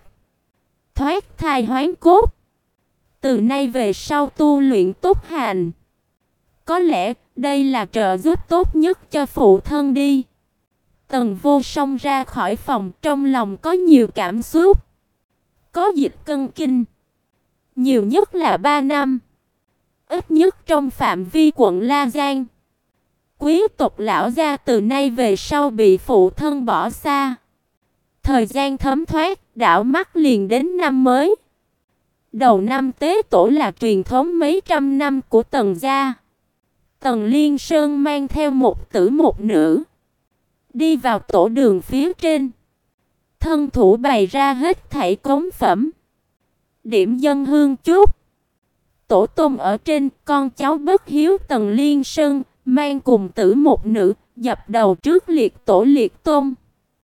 thoát thai hoán cốt. Từ nay về sau tu luyện túc hành, có lẽ đây là trợ giúp tốt nhất cho phụ thân đi. Tần Vô Song ra khỏi phòng, trong lòng có nhiều cảm xúc. Có dịch cân kinh, nhiều nhất là 3 năm. Ít nhất trong phạm vi quận La Giang, Quý tộc lão gia từ nay về sau bị phụ thân bỏ xa. Thời gian thấm thoát, đảo mắt liền đến năm mới. Đầu năm Tế Tổ là truyền thống mấy trăm năm của Tần gia. Tần Liên Sơn mang theo một tử một nữ, đi vào tổ đường phía trên. Thân thủ bày ra hết thảy cống phẩm, điểm dân hương chút. Tổ tông ở trên, con cháu bất hiếu Tần Liên Sơn mang cùng tử một nữ, dập đầu trước liệt tổ liệt tôn.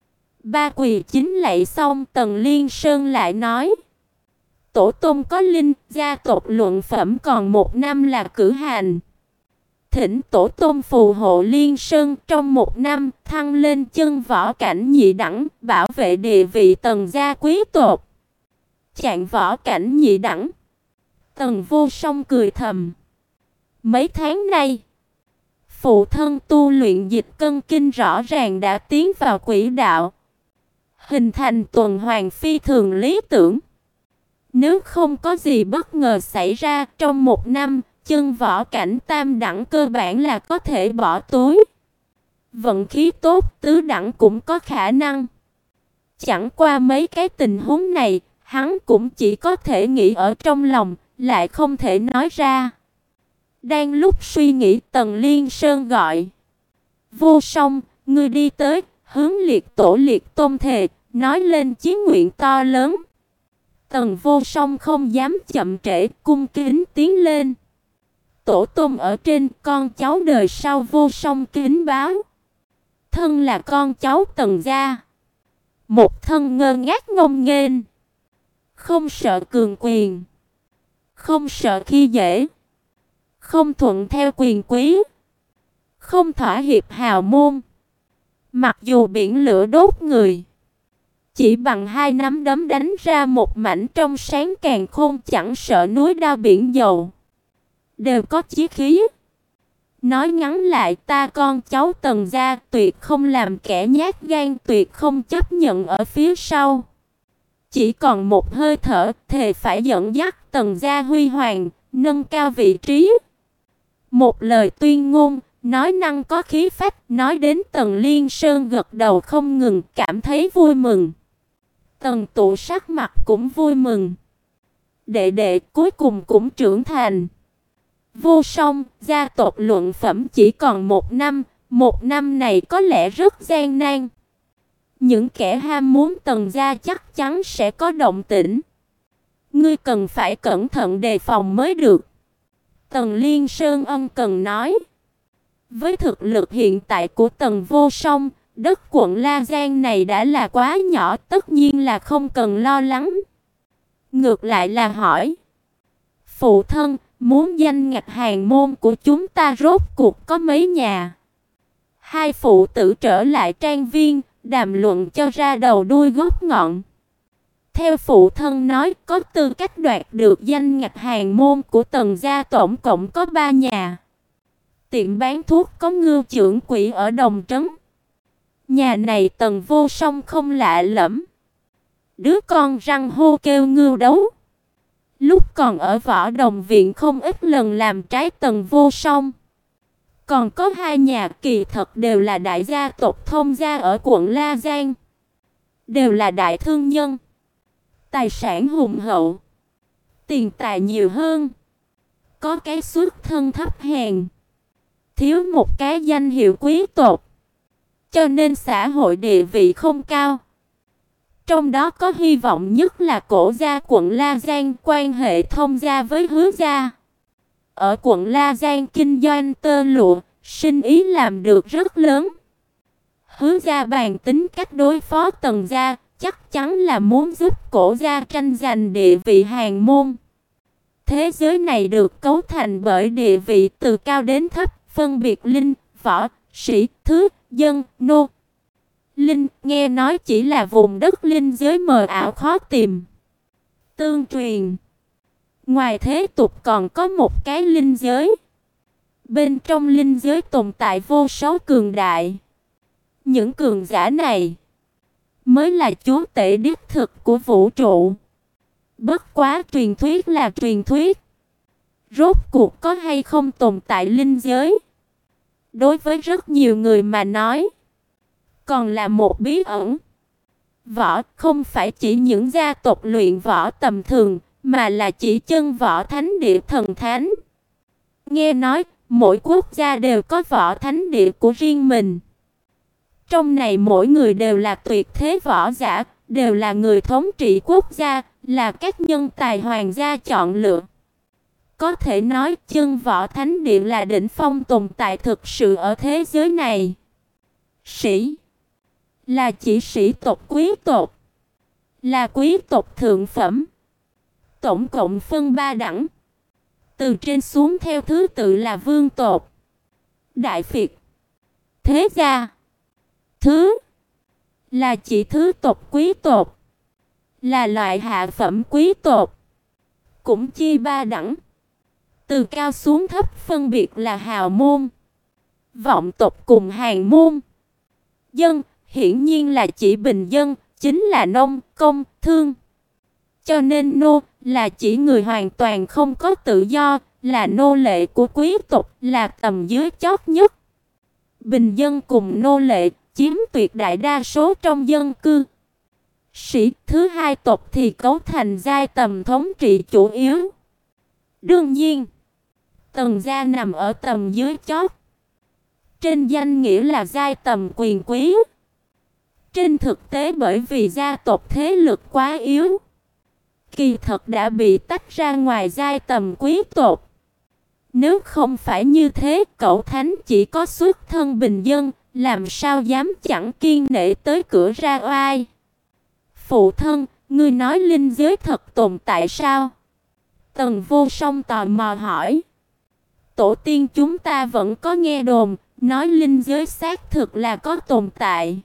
Ba quỳ chính lạy xong, Tần Liên Sơn lại nói: tổ tông có linh, gia tộc luận phẩm còn một năm là cử hành. Thỉnh tổ tông phù hộ Liên Sơn trong một năm thăng lên chân võ cảnh nhị đẳng, bảo vệ địa vị Tần gia quý tộc. Chạng võ cảnh nhị đẳng. Tần Vô Song cười thầm. Mấy tháng nay, phụ thân tu luyện dịch cân kinh rõ ràng đã tiến vào quỹ đạo, hình thành tuần hoàn phi thường lý tưởng. Nếu không có gì bất ngờ xảy ra, trong một năm, chân võ cảnh tam đẳng cơ bản là có thể bỏ túi. Vận khí tốt, tứ đẳng cũng có khả năng. Chẳng qua mấy cái tình huống này, hắn cũng chỉ có thể nghĩ ở trong lòng, lại không thể nói ra. Đang lúc suy nghĩ, Tần Liên Sơn gọi: Vô Song, ngươi đi tới, hướng liệt tổ liệt tôn thề, nói lên chí nguyện to lớn. Tần Vô Song không dám chậm trễ, cung kính tiến lên. Tổ tông ở trên, con cháu đời sau Vô Song kính báo. Thân là con cháu Tần gia, một thân ngơ ngác ngông nghênh, không sợ cường quyền, không sợ khi dễ, không thuận theo quyền quý, không thỏa hiệp hào môn. Mặc dù biển lửa đốt người, chỉ bằng hai nắm đấm đánh ra một mảnh trong sáng càn khôn, chẳng sợ núi đao biển dầu, đều có chí khí. Nói ngắn lại, ta con cháu Tần gia tuyệt không làm kẻ nhát gan, tuyệt không chấp nhận ở phía sau. Chỉ còn một hơi thở, thề phải dẫn dắt Tần gia huy hoàng, nâng cao vị trí. Một lời tuyên ngôn, nói năng có khí phách, nói đến Tần Liên Sơn gật đầu không ngừng, cảm thấy vui mừng. Tần Tụ sắc mặt cũng vui mừng. Đệ đệ cuối cùng cũng trưởng thành. Vô Song, gia tộc luận phẩm chỉ còn một năm này có lẽ rất gian nan. Những kẻ ham muốn Tần gia chắc chắn sẽ có động tĩnh. Ngươi cần phải cẩn thận đề phòng mới được. Tần Liên Sơn ân cần nói. Với thực lực hiện tại của Tần Vô Song, đất quận La Giang này đã là quá nhỏ, tất nhiên là không cần lo lắng. Ngược lại là hỏi: phụ thân, muốn danh ngạch hàng môn của chúng ta rốt cuộc có mấy nhà? Hai phụ tử trở lại trang viên, đàm luận cho ra đầu đuôi gốc ngọn. Theo phụ thân nói, có tư cách đoạt được danh ngạch hàng môn của Tần gia tổng cộng có 3 nhà. Tiệm bán thuốc có Ngưu trưởng quỹ ở Đồng Trấn. Nhà này Tần Vô Song không lạ lẫm. Đứa con răng hô kêu Ngưu đấu. Lúc còn ở Võ Đồng viện không ít lần làm trái Tần Vô Song. Còn có 2 nhà kỳ thật đều là đại gia tộc Thông gia ở quận La Giang. Đều là đại thương nhân, tài sản hùng hậu, tiền tài nhiều hơn. Có cái xuất thân thấp hèn, thiếu một cái danh hiệu quý tộc, cho nên xã hội địa vị không cao. Trong đó có hy vọng nhất là Cổ gia quận La Giang quan hệ Thông gia với Hứa gia. Ở quận La Giang kinh doanh tơ lụa, sinh ý làm được rất lớn. Hứa gia bàn tính cách đối phó Tần gia, chắc chắn là muốn giúp Cổ gia tranh giành địa vị hàng môn. Thế giới này được cấu thành bởi địa vị từ cao đến thấp, phân biệt linh, võ, sĩ, thứ, dân, nô. Linh, nghe nói chỉ là vùng đất linh giới mờ ảo khó tìm. Tương truyền, ngoài thế tục còn có một cái linh giới. Bên trong linh giới tồn tại vô số cường đại. Những cường giả này mới là chúa tể đích thực của vũ trụ. Bất quá truyền thuyết là truyền thuyết. Rốt cuộc có hay không tồn tại linh giới, đối với rất nhiều người mà nói, còn là một bí ẩn. Võ không phải chỉ những gia tộc luyện võ tầm thường, mà là chỉ chân võ thánh địa thần thánh. Nghe nói, mỗi quốc gia đều có võ thánh địa của riêng mình. Trong này mỗi người đều là tuyệt thế võ giả, đều là người thống trị quốc gia, là các nhân tài hoàng gia chọn lựa. Có thể nói chân võ thánh địa là đỉnh phong tồn tại thực sự ở thế giới này. Sĩ là chỉ sĩ tộc quý tộc, là quý tộc thượng phẩm. Tổng cộng phân 3 đẳng. Từ trên xuống theo thứ tự là vương tộc, đại phiệt, thế gia. Thứ là chỉ thứ tộc quý tộc, là loại hạ phẩm quý tộc. Cũng chia 3 đẳng. Từ cao xuống thấp phân biệt là hào môn, vọng tộc cùng hàng môn. Dân hiển nhiên là chỉ bình dân, chính là nông, công, thương. Cho nên nô là chỉ người hoàn toàn không có tự do, là nô lệ của quý tộc, là tầm dưới chót nhất. Bình dân cùng nô lệ chiếm tuyệt đại đa số trong dân cư. Sĩ thứ hai tộc thì cấu thành giai tầm thống trị chủ yếu. Đương nhiên, tầng gia nằm ở tầm dưới chót. Trên danh nghĩa là giai tầm quyền quý. Trên thực tế bởi vì gia tộc thế lực quá yếu, kỳ thật đã bị tách ra ngoài giai tầm quý tộc. Nếu không phải như thế, cậu thánh chỉ có xuất thân bình dân, làm sao dám chẳng kiêng nể tới cửa ra oai. Phụ thân, ngươi nói linh giới thật tồn tại sao? Tần Vô Song tò mò hỏi. Tổ tiên chúng ta vẫn có nghe đồn, nói linh giới xác thực là có tồn tại.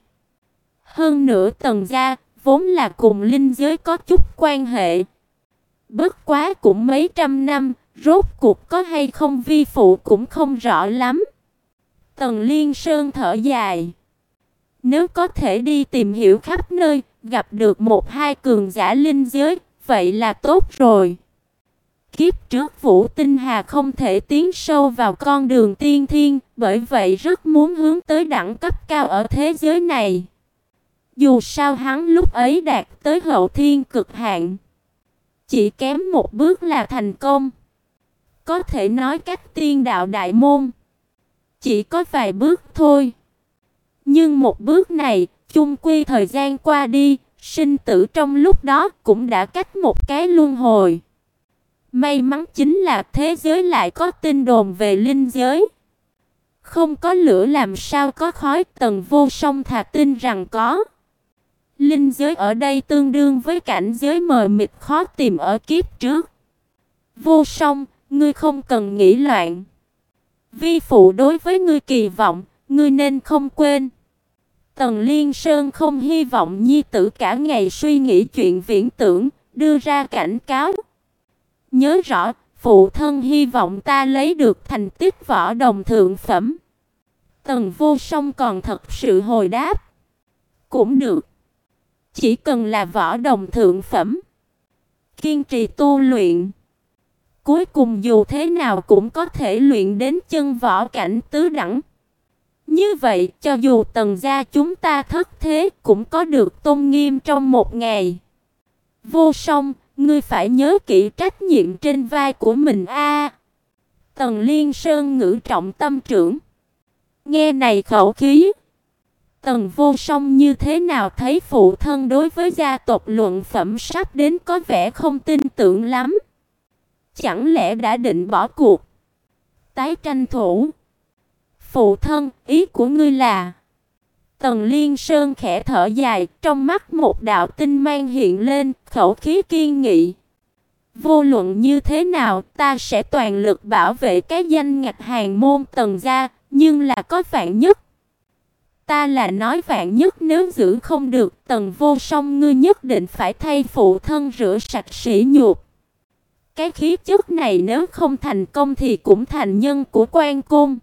Hơn nữa Tần gia vốn là cùng linh giới có chút quan hệ. Bất quá cũng mấy trăm năm, rốt cuộc có hay không vi phụ cũng không rõ lắm. Tần Liên Sơn thở dài. Nếu có thể đi tìm hiểu khắp nơi, gặp được một hai cường giả linh giới, vậy là tốt rồi. Kiếp trước Vũ Tinh Hà không thể tiến sâu vào con đường tiên thiên, bởi vậy rất muốn hướng tới đẳng cấp cao ở thế giới này. Dù sao hắn lúc ấy đạt tới hậu thiên cực hạn, chỉ kém một bước là thành công. Có thể nói cách tiên đạo đại môn chỉ có vài bước thôi. Nhưng một bước này, chung quy thời gian qua đi, sinh tử trong lúc đó cũng đã cách một cái luân hồi. May mắn chính là thế giới lại có tin đồn về linh giới. Không có lửa làm sao có khói, Tần Vô Song thà tin rằng có. Linh giới ở đây tương đương với cảnh giới mờ mịt khó tìm ở kiếp trước. Vô Song, ngươi không cần nghĩ loạn. Vi phụ đối với ngươi kỳ vọng, ngươi nên không quên. Tần Liên Sơn không hy vọng nhi tử cả ngày suy nghĩ chuyện viễn tưởng, đưa ra cảnh cáo. Nhớ rõ, phụ thân hy vọng ta lấy được thành tích võ đồng thượng phẩm. Tần Vô Song còn thật sự hồi đáp. Cũng được. Chỉ cần là võ đồng thượng phẩm, kiên trì tu luyện, cuối cùng dù thế nào cũng có thể luyện đến chân võ cảnh tứ đẳng. Như vậy, cho dù Tần gia chúng ta thất thế, cũng có được tôn nghiêm trong một ngày. Vô Song, ngươi phải nhớ kỹ trách nhiệm trên vai của mình a. Tần Liên Sơn ngữ trọng tâm trưởng. Nghe này khẩu khí, Tần Vô Song như thế nào thấy phụ thân đối với gia tộc luận phẩm sắp đến có vẻ không tin tưởng lắm. Chẳng lẽ đã định bỏ cuộc, tái tranh thủ? Phụ thân, ý của ngươi là? Tần Liên Sơn khẽ thở dài, trong mắt một đạo tinh mang hiện lên, khẩu khí kiên nghị. Vô luận như thế nào, ta sẽ toàn lực bảo vệ cái danh ngạch hàng môn Tần gia, nhưng là có vạn nhất. Ta là nói vạn nhất nếu giữ không được, Tần Vô Song ngươi nhất định phải thay phụ thân rửa sạch sỉ nhục. Cái khí chất này nếu không thành công thì cũng thành nhân của Quan Côn.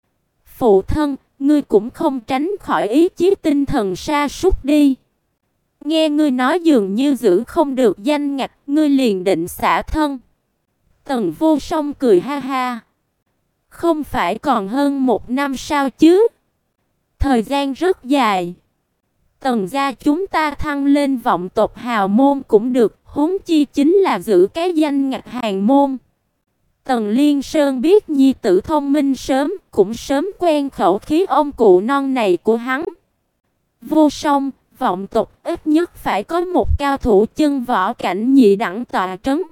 Phụ thân, ngươi cũng không tránh khỏi ý chí tinh thần sa sút đi. Nghe ngươi nói dường như giữ không được danh ngạch, ngươi liền định xả thân. Tần Vô Song cười ha ha. Không phải còn hơn 1 năm sao chứ? Thời gian rất dài. Tần gia chúng ta thăng lên vọng tộc hào môn cũng được, huống chi chính là giữ cái danh ngạch hàn môn. Tần Liên Sơn biết nhi tử thông minh sớm, cũng sớm quen khẩu khí ông cụ non này của hắn. Vô Song, vọng tộc ít nhất phải có một cao thủ chân võ cảnh nhị đẳng tọa trấn.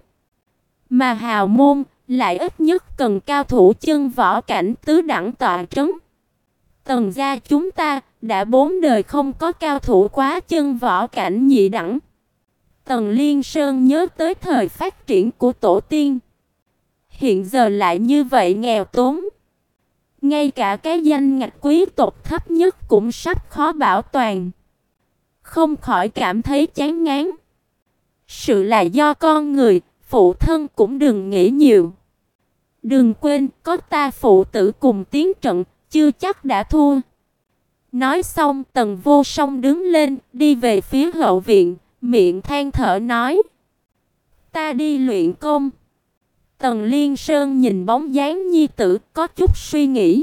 Mà hào môn lại ít nhất cần cao thủ chân võ cảnh tứ đẳng tọa trấn. Tần gia chúng ta đã 4 đời không có cao thủ quá chân võ cảnh nhị đẳng. Tần Liên Sơn nhớ tới thời phát triển của tổ tiên. Hiện giờ lại như vậy nghèo túng. Ngay cả cái danh ngạch quý tộc thấp nhất cũng sắp khó bảo toàn. Không khỏi cảm thấy chán ngán. Sự là do con người, phụ thân cũng đừng nghĩ nhiều. Đừng quên, có ta phụ tử cùng tiến trận, chưa chắc đã thua. Nói xong, Tần Vô Song đứng lên, đi về phía hậu viện, miệng than thở nói: "Ta đi luyện công." Tần Liên Sơn nhìn bóng dáng nhi tử, có chút suy nghĩ.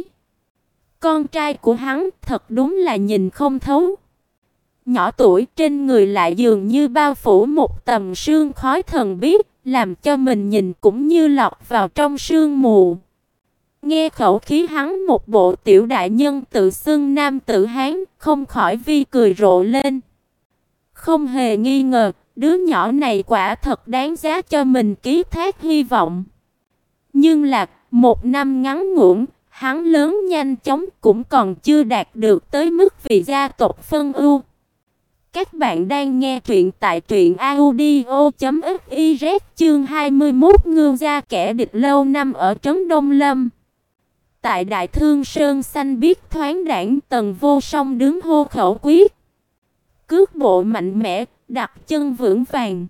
Con trai của hắn thật đúng là nhìn không thấu. Nhỏ tuổi trên người lại dường như bao phủ một tầng sương khói thần bí, làm cho mình nhìn cũng như lọt vào trong sương mù. Nghe khẩu khí hắn một bộ tiểu đại nhân tự xưng nam tử Hán, không khỏi vi cười rộ lên. Không hề nghi ngờ, đứa nhỏ này quả thật đáng giá cho mình ký thác hy vọng. Nhưng là 1 năm ngắn ngủn, hắn lớn nhanh chóng cũng còn chưa đạt được tới mức vì gia tộc phân ưu. Các bạn đang nghe truyện tại truyệnaudio.fiz chương 21 Ngưu gia kẻ địch lâu năm ở trấn Đông Lâm. Tại Đại Thương Sơn xanh biếc thoáng đãng, Tần Vô Song đứng hô khẩu quyết. Cước bộ mạnh mẽ, đặt chân vững vàng.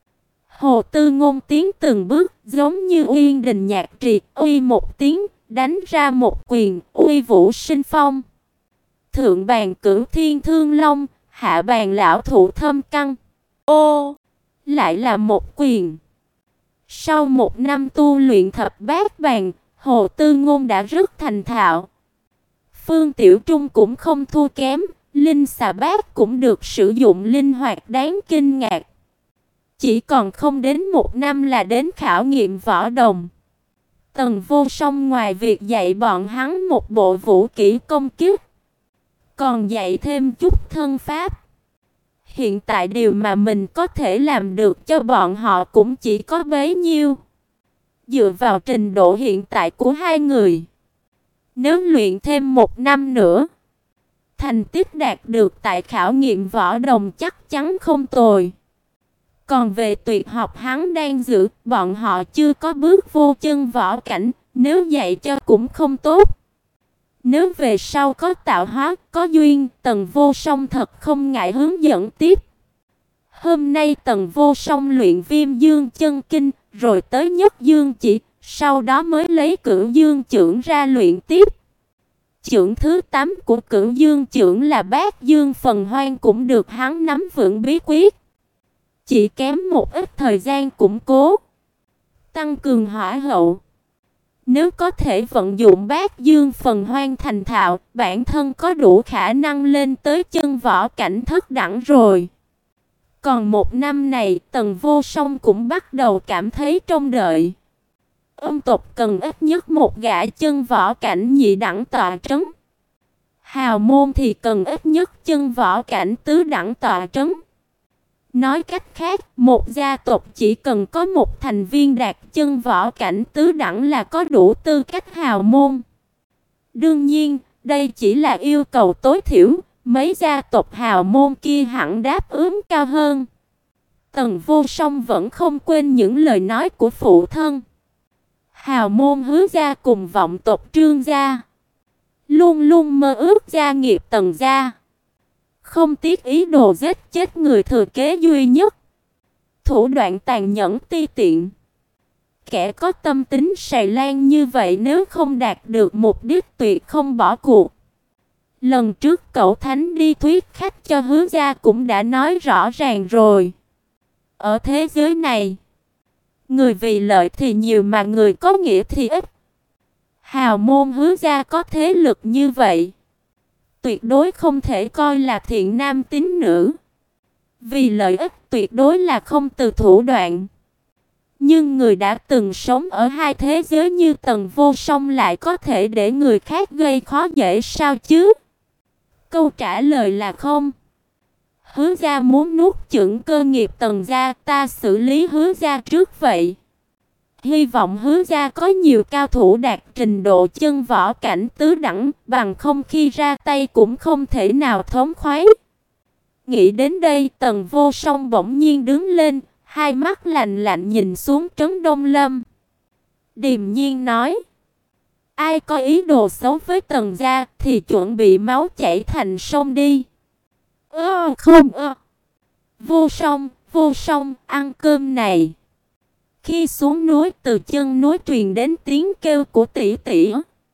Hồ Tư Ngôn tiến từng bước, giống như uyên đình nhạc triệt, uy một tiếng, đánh ra một quyền, uy vũ sinh phong. Thượng bàn Cửu Thiên Thương Long, hạ bàn lão thụ thâm căn. Ô, lại là một quyền. Sau 1 năm tu luyện thập bát bàn, Hồ Tư Ngôn đã rất thành thạo. Phương Tiểu Trung cũng không thua kém, linh xà bát cũng được sử dụng linh hoạt đáng kinh ngạc. Chỉ còn không đến 1 năm là đến khảo nghiệm võ đồng. Tần Vô Song ngoài việc dạy bọn hắn một bộ vũ kỹ công kích, còn dạy thêm chút thân pháp. Hiện tại điều mà mình có thể làm được cho bọn họ cũng chỉ có bấy nhiêu. Dựa vào trình độ hiện tại của hai người, nếu luyện thêm 1 năm nữa, thành tích đạt được tại khảo nghiệm võ đồng chắc chắn không tồi. Còn về tuyệt học hắn đang giữ, bọn họ chưa có bước vô chân võ cảnh, nếu dạy cho cũng không tốt. Nếu về sau có tạo hóa, có duyên, Tần Vô Song thật không ngại hướng dẫn tiếp. Hôm nay Tần Vô Song luyện Viêm Dương chân kinh, rồi tới Nhất Dương chỉ, sau đó mới lấy Cửu Dương chưởng ra luyện tiếp. Chưởng thứ 8 của Cửu Dương chưởng là Bát Dương Phần Hoang cũng được hắn nắm vững bí quyết. Chỉ kém một ít thời gian củng cố, tăng cường hỏa hậu. Nếu có thể vận dụng Bát Dương Phần Hoang thành thạo, bản thân có đủ khả năng lên tới chân võ cảnh thất đẳng rồi. Còn 1 năm này, Tần Vô Song cũng bắt đầu cảm thấy trông đợi. Âm tộc cần ít nhất một gã chân võ cảnh nhị đẳng tọa trấn. Hào môn thì cần ít nhất chân võ cảnh tứ đẳng tọa trấn. Nói cách khác, một gia tộc chỉ cần có một thành viên đạt chân võ cảnh tứ đẳng là có đủ tư cách hào môn. Đương nhiên, đây chỉ là yêu cầu tối thiểu, mấy gia tộc hào môn kia hẳn đáp ứng cao hơn. Tần Vô Song vẫn không quên những lời nói của phụ thân. Hào môn Hứa gia cùng vọng tộc Trương gia, luôn luôn mơ ước gia nghiệp Tần gia. Không tiếc ý đồ giết chết người thừa kế duy nhất. Thủ đoạn tàn nhẫn ti tiện. Kẻ có tâm tính sài lan như vậy nếu không đạt được mục đích tuyệt không bỏ cuộc. Lần trước cậu Thánh đi thuyết khách cho Hứa gia cũng đã nói rõ ràng rồi. Ở thế giới này, người vì lợi thì nhiều mà người có nghĩa thì ít. Hào môn Hứa gia có thế lực như vậy, tuyệt đối không thể coi là thiện nam tín nữ. Vì lợi ích tuyệt đối là không từ thủ đoạn. Nhưng người đã từng sống ở hai thế giới như Tần Vô Song lại có thể để người khác gây khó dễ sao chứ? Câu trả lời là không. Hứa gia muốn nuốt chửng cơ nghiệp Tần gia, ta xử lý Hứa gia trước vậy. Hy vọng Hứa gia có nhiều cao thủ đạt trình độ chân võ cảnh tứ đẳng, bằng không khi ra tay cũng không thể nào thống khoái. Nghĩ đến đây, Tần Vô Song bỗng nhiên đứng lên, hai mắt lạnh lạnh nhìn xuống Trấn Đông Lâm. Điềm nhiên nói: ai có ý đồ xấu với Tần gia thì chuẩn bị máu chảy thành sông đi. Không. Vô Song, ăn cơm này. Khi xuống núi, từ chân núi truyền đến tiếng kêu của tỷ tỷ.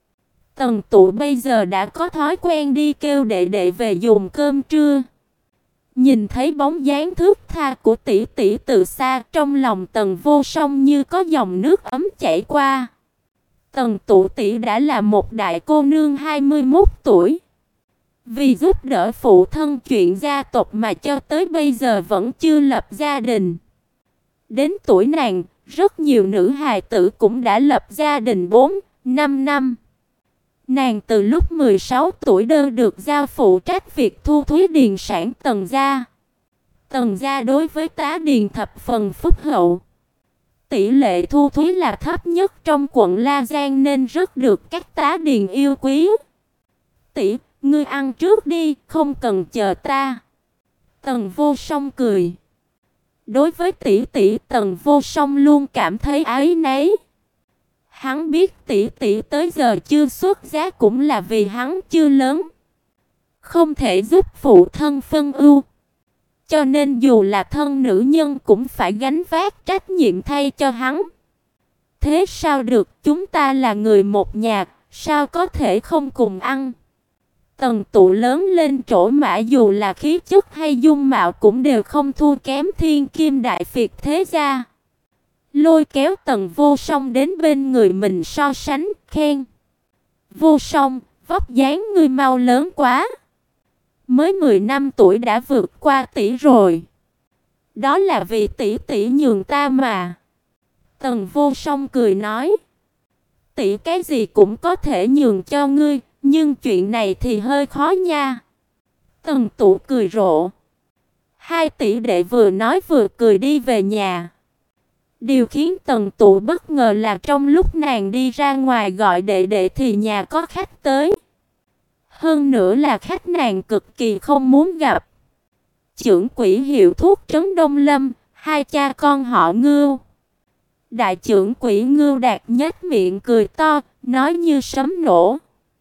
Tần Tụ bây giờ đã có thói quen đi kêu đệ đệ về dùng cơm trưa. Nhìn thấy bóng dáng thướt tha của tỷ tỷ từ xa, trong lòng Tần Vô Song như có dòng nước ấm chảy qua. Tần Tụ tỷ đã là một đại cô nương 21 tuổi. Vì giúp đỡ phụ thân chuyện gia tộc mà cho tới bây giờ vẫn chưa lập gia đình. Đến tuổi nàng, rất nhiều nữ hài tử cũng đã lập gia đình 4-5 năm. Nàng từ lúc 16 tuổi đơn được giao phụ trách việc thu thuế điền sản Tần gia. Tần gia đối với tá điền thập phần phúc hậu. Tỷ lệ thu thuế là thấp nhất trong quận La Giang nên rất được các tá điền yêu quý. Tỷ, ngươi ăn trước đi, không cần chờ ta. Tần Vô Song cười. Đối với tỷ tỷ, Tần Vô Song luôn cảm thấy áy náy. Hắn biết tỷ tỷ tới giờ chưa xuất giá cũng là vì hắn chưa lớn, không thể giúp phụ thân phân ưu. Cho nên dù là thân nữ nhân cũng phải gánh vác trách nhiệm thay cho hắn. Thế sao được, chúng ta là người một nhà, sao có thể không cùng ăn? Tần Tụ lớn lên trổ mã, dù là khí chất hay dung mạo cũng đều không thua kém thiên kim đại phiệt thế gia. Lôi kéo Tần Vô Song đến bên người mình so sánh, khen: Vô Song, vóc dáng ngươi mau lớn quá. Mới 10 năm tuổi đã vượt qua tỷ rồi. Đó là vì tỷ tỷ nhường ta mà. Tần Vô Song cười nói: tỷ cái gì cũng có thể nhường cho ngươi, nhưng chuyện này thì hơi khó nha. Tần Tụ cười rộ. Hai tỷ đệ vừa nói vừa cười đi về nhà. Điều khiến Tần Tụ bất ngờ là trong lúc nàng đi ra ngoài gọi đệ đệ thì nhà có khách tới. Hơn nữa là khách nàng cực kỳ không muốn gặp. Trưởng quỹ hiệu thuốc Trấn Đông Lâm, hai cha con họ Ngưu. Đại trưởng quỹ Ngưu Đạt nhếch miệng cười to, nói như sấm nổ: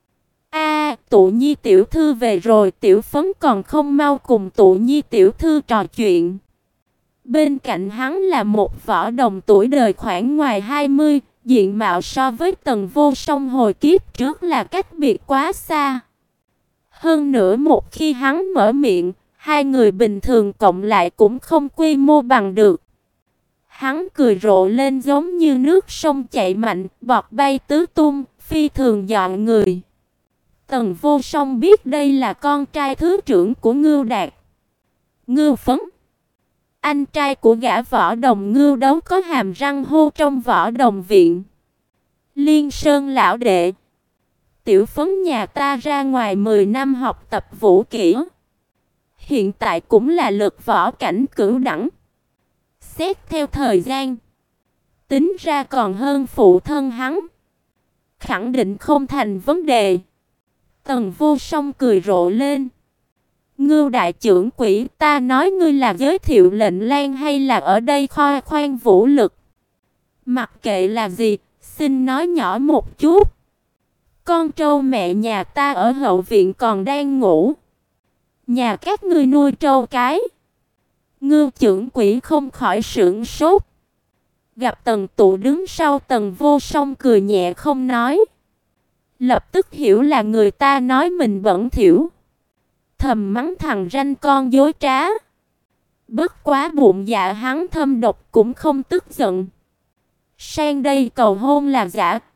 Tụ Nhi tiểu thư về rồi, Tiểu Phấn còn không mau cùng Tụ Nhi tiểu thư trò chuyện. Bên cạnh hắn là một võ đồng tuổi đời khoảng ngoài 20, diện mạo so với Tần Vô Song hồi kiếp trước là cách biệt quá xa. Hơn nữa một khi hắn mở miệng, hai người bình thường cộng lại cũng không quy mô bằng được. Hắn cười rộ lên giống như nước sông chảy mạnh, bọt bay tứ tung, phi thường dọn người. Tần Vô Song biết đây là con trai thứ trưởng của Ngưu Đạt. Ngưu Phấn, anh trai của gã võ đồng Ngưu Đấu có hàm răng hô trong võ đồng viện. Liên Sơn lão đệ, Tiểu Phấn nhà ta ra ngoài 10 năm học tập vũ kỹ, hiện tại cũng là lực võ cảnh cửu đẳng. Xét theo thời gian, tính ra còn hơn phụ thân hắn, khẳng định không thành vấn đề. Tần Vô Song cười rộ lên. Ngưu đại trưởng quỹ, ta nói ngươi là giới thiệu lệnh lang hay là ở đây khoe khoang vũ lực? Mặc kệ là gì, xin nói nhỏ một chút. Con trâu mẹ nhà ta ở hậu viện còn đang ngủ. Nhà các ngươi nuôi trâu cái. Ngưu trưởng quỹ không khỏi sửng sốt. Gặp Tần Tụ đứng sau Tần Vô Song cười nhẹ không nói. Lập tức hiểu là người ta nói mình bẩn thỉu. Thầm mắng thằng ranh con dối trá. Bất quá bụng dạ hắn thâm độc cũng không tức giận. Sang đây cầu hôn là giả,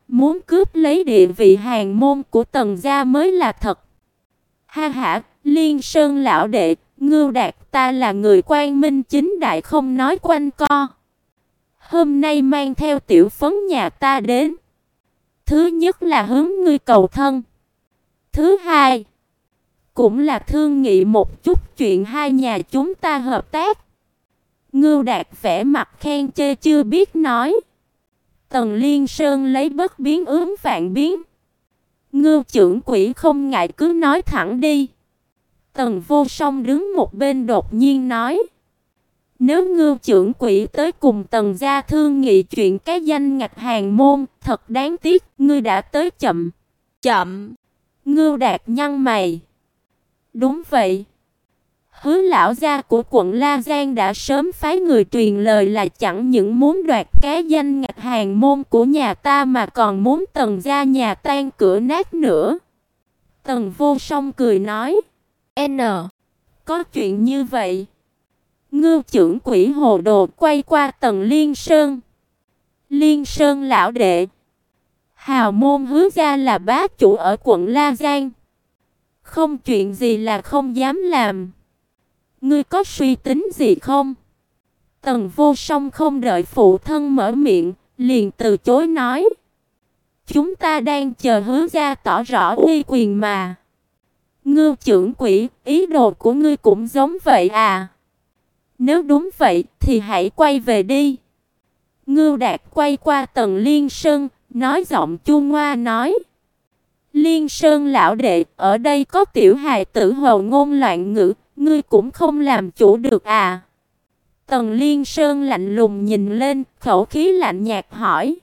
muốn cướp lấy địa vị hàng môn của Tần gia mới là thật. Ha ha, Liên Sơn lão đệ, Ngưu Đạt ta là người quang minh chính đại không nói quanh co. Hôm nay mang theo tiểu phấn nhà ta đến. Thứ nhất là hướng ngươi cầu thân. Thứ hai, cũng là thương nghị một chút chuyện hai nhà chúng ta hợp tác. Ngưu Đạt vẻ mặt khen chê chưa biết nói. Tần Liên Sơn lấy bất biến ứng vạn biến. Ngưu trưởng quỹ không ngại cứ nói thẳng đi. Tần Vô Song đứng một bên đột nhiên nói. Nếu Ngưu trưởng quỹ tới cùng Tần gia thương nghị chuyện cái danh ngạch hàng môn, thật đáng tiếc, ngươi đã tới chậm. Chậm? Ngưu Đạt nhăn mày. Đúng vậy. Hứa lão gia của quận La Giang đã sớm phái người truyền lời là chẳng những muốn đoạt cái danh ngạch hàng môn của nhà ta mà còn muốn Tần gia nhà tan cửa nát nữa. Tần Vô Song cười nói. Có chuyện như vậy. Ngưu trưởng quỹ hồ đồ quay qua Tần Liên Sơn. Liên Sơn lão đệ. Hào môn Hứa gia là bá chủ ở quận La Giang. Không chuyện gì là không dám làm. Ngươi có suy tính gì không? Tần Vô Song không đợi phụ thân mở miệng, liền từ chối nói. Chúng ta đang chờ Hứa gia tỏ rõ uy quyền mà. Ngưu trưởng quỹ, ý đồ của ngươi cũng giống vậy à? Nếu đúng vậy thì hãy quay về đi. Ngưu Đạt quay qua Tần Liên Sơn, nói giọng chua ngoa nói. Liên Sơn lão đệ, ở đây có tiểu hài tử hồ ngôn loạn ngữ, ngươi cũng không làm chủ được à? Tần Liên Sơn lạnh lùng nhìn lên, khẩu khí lạnh nhạt hỏi.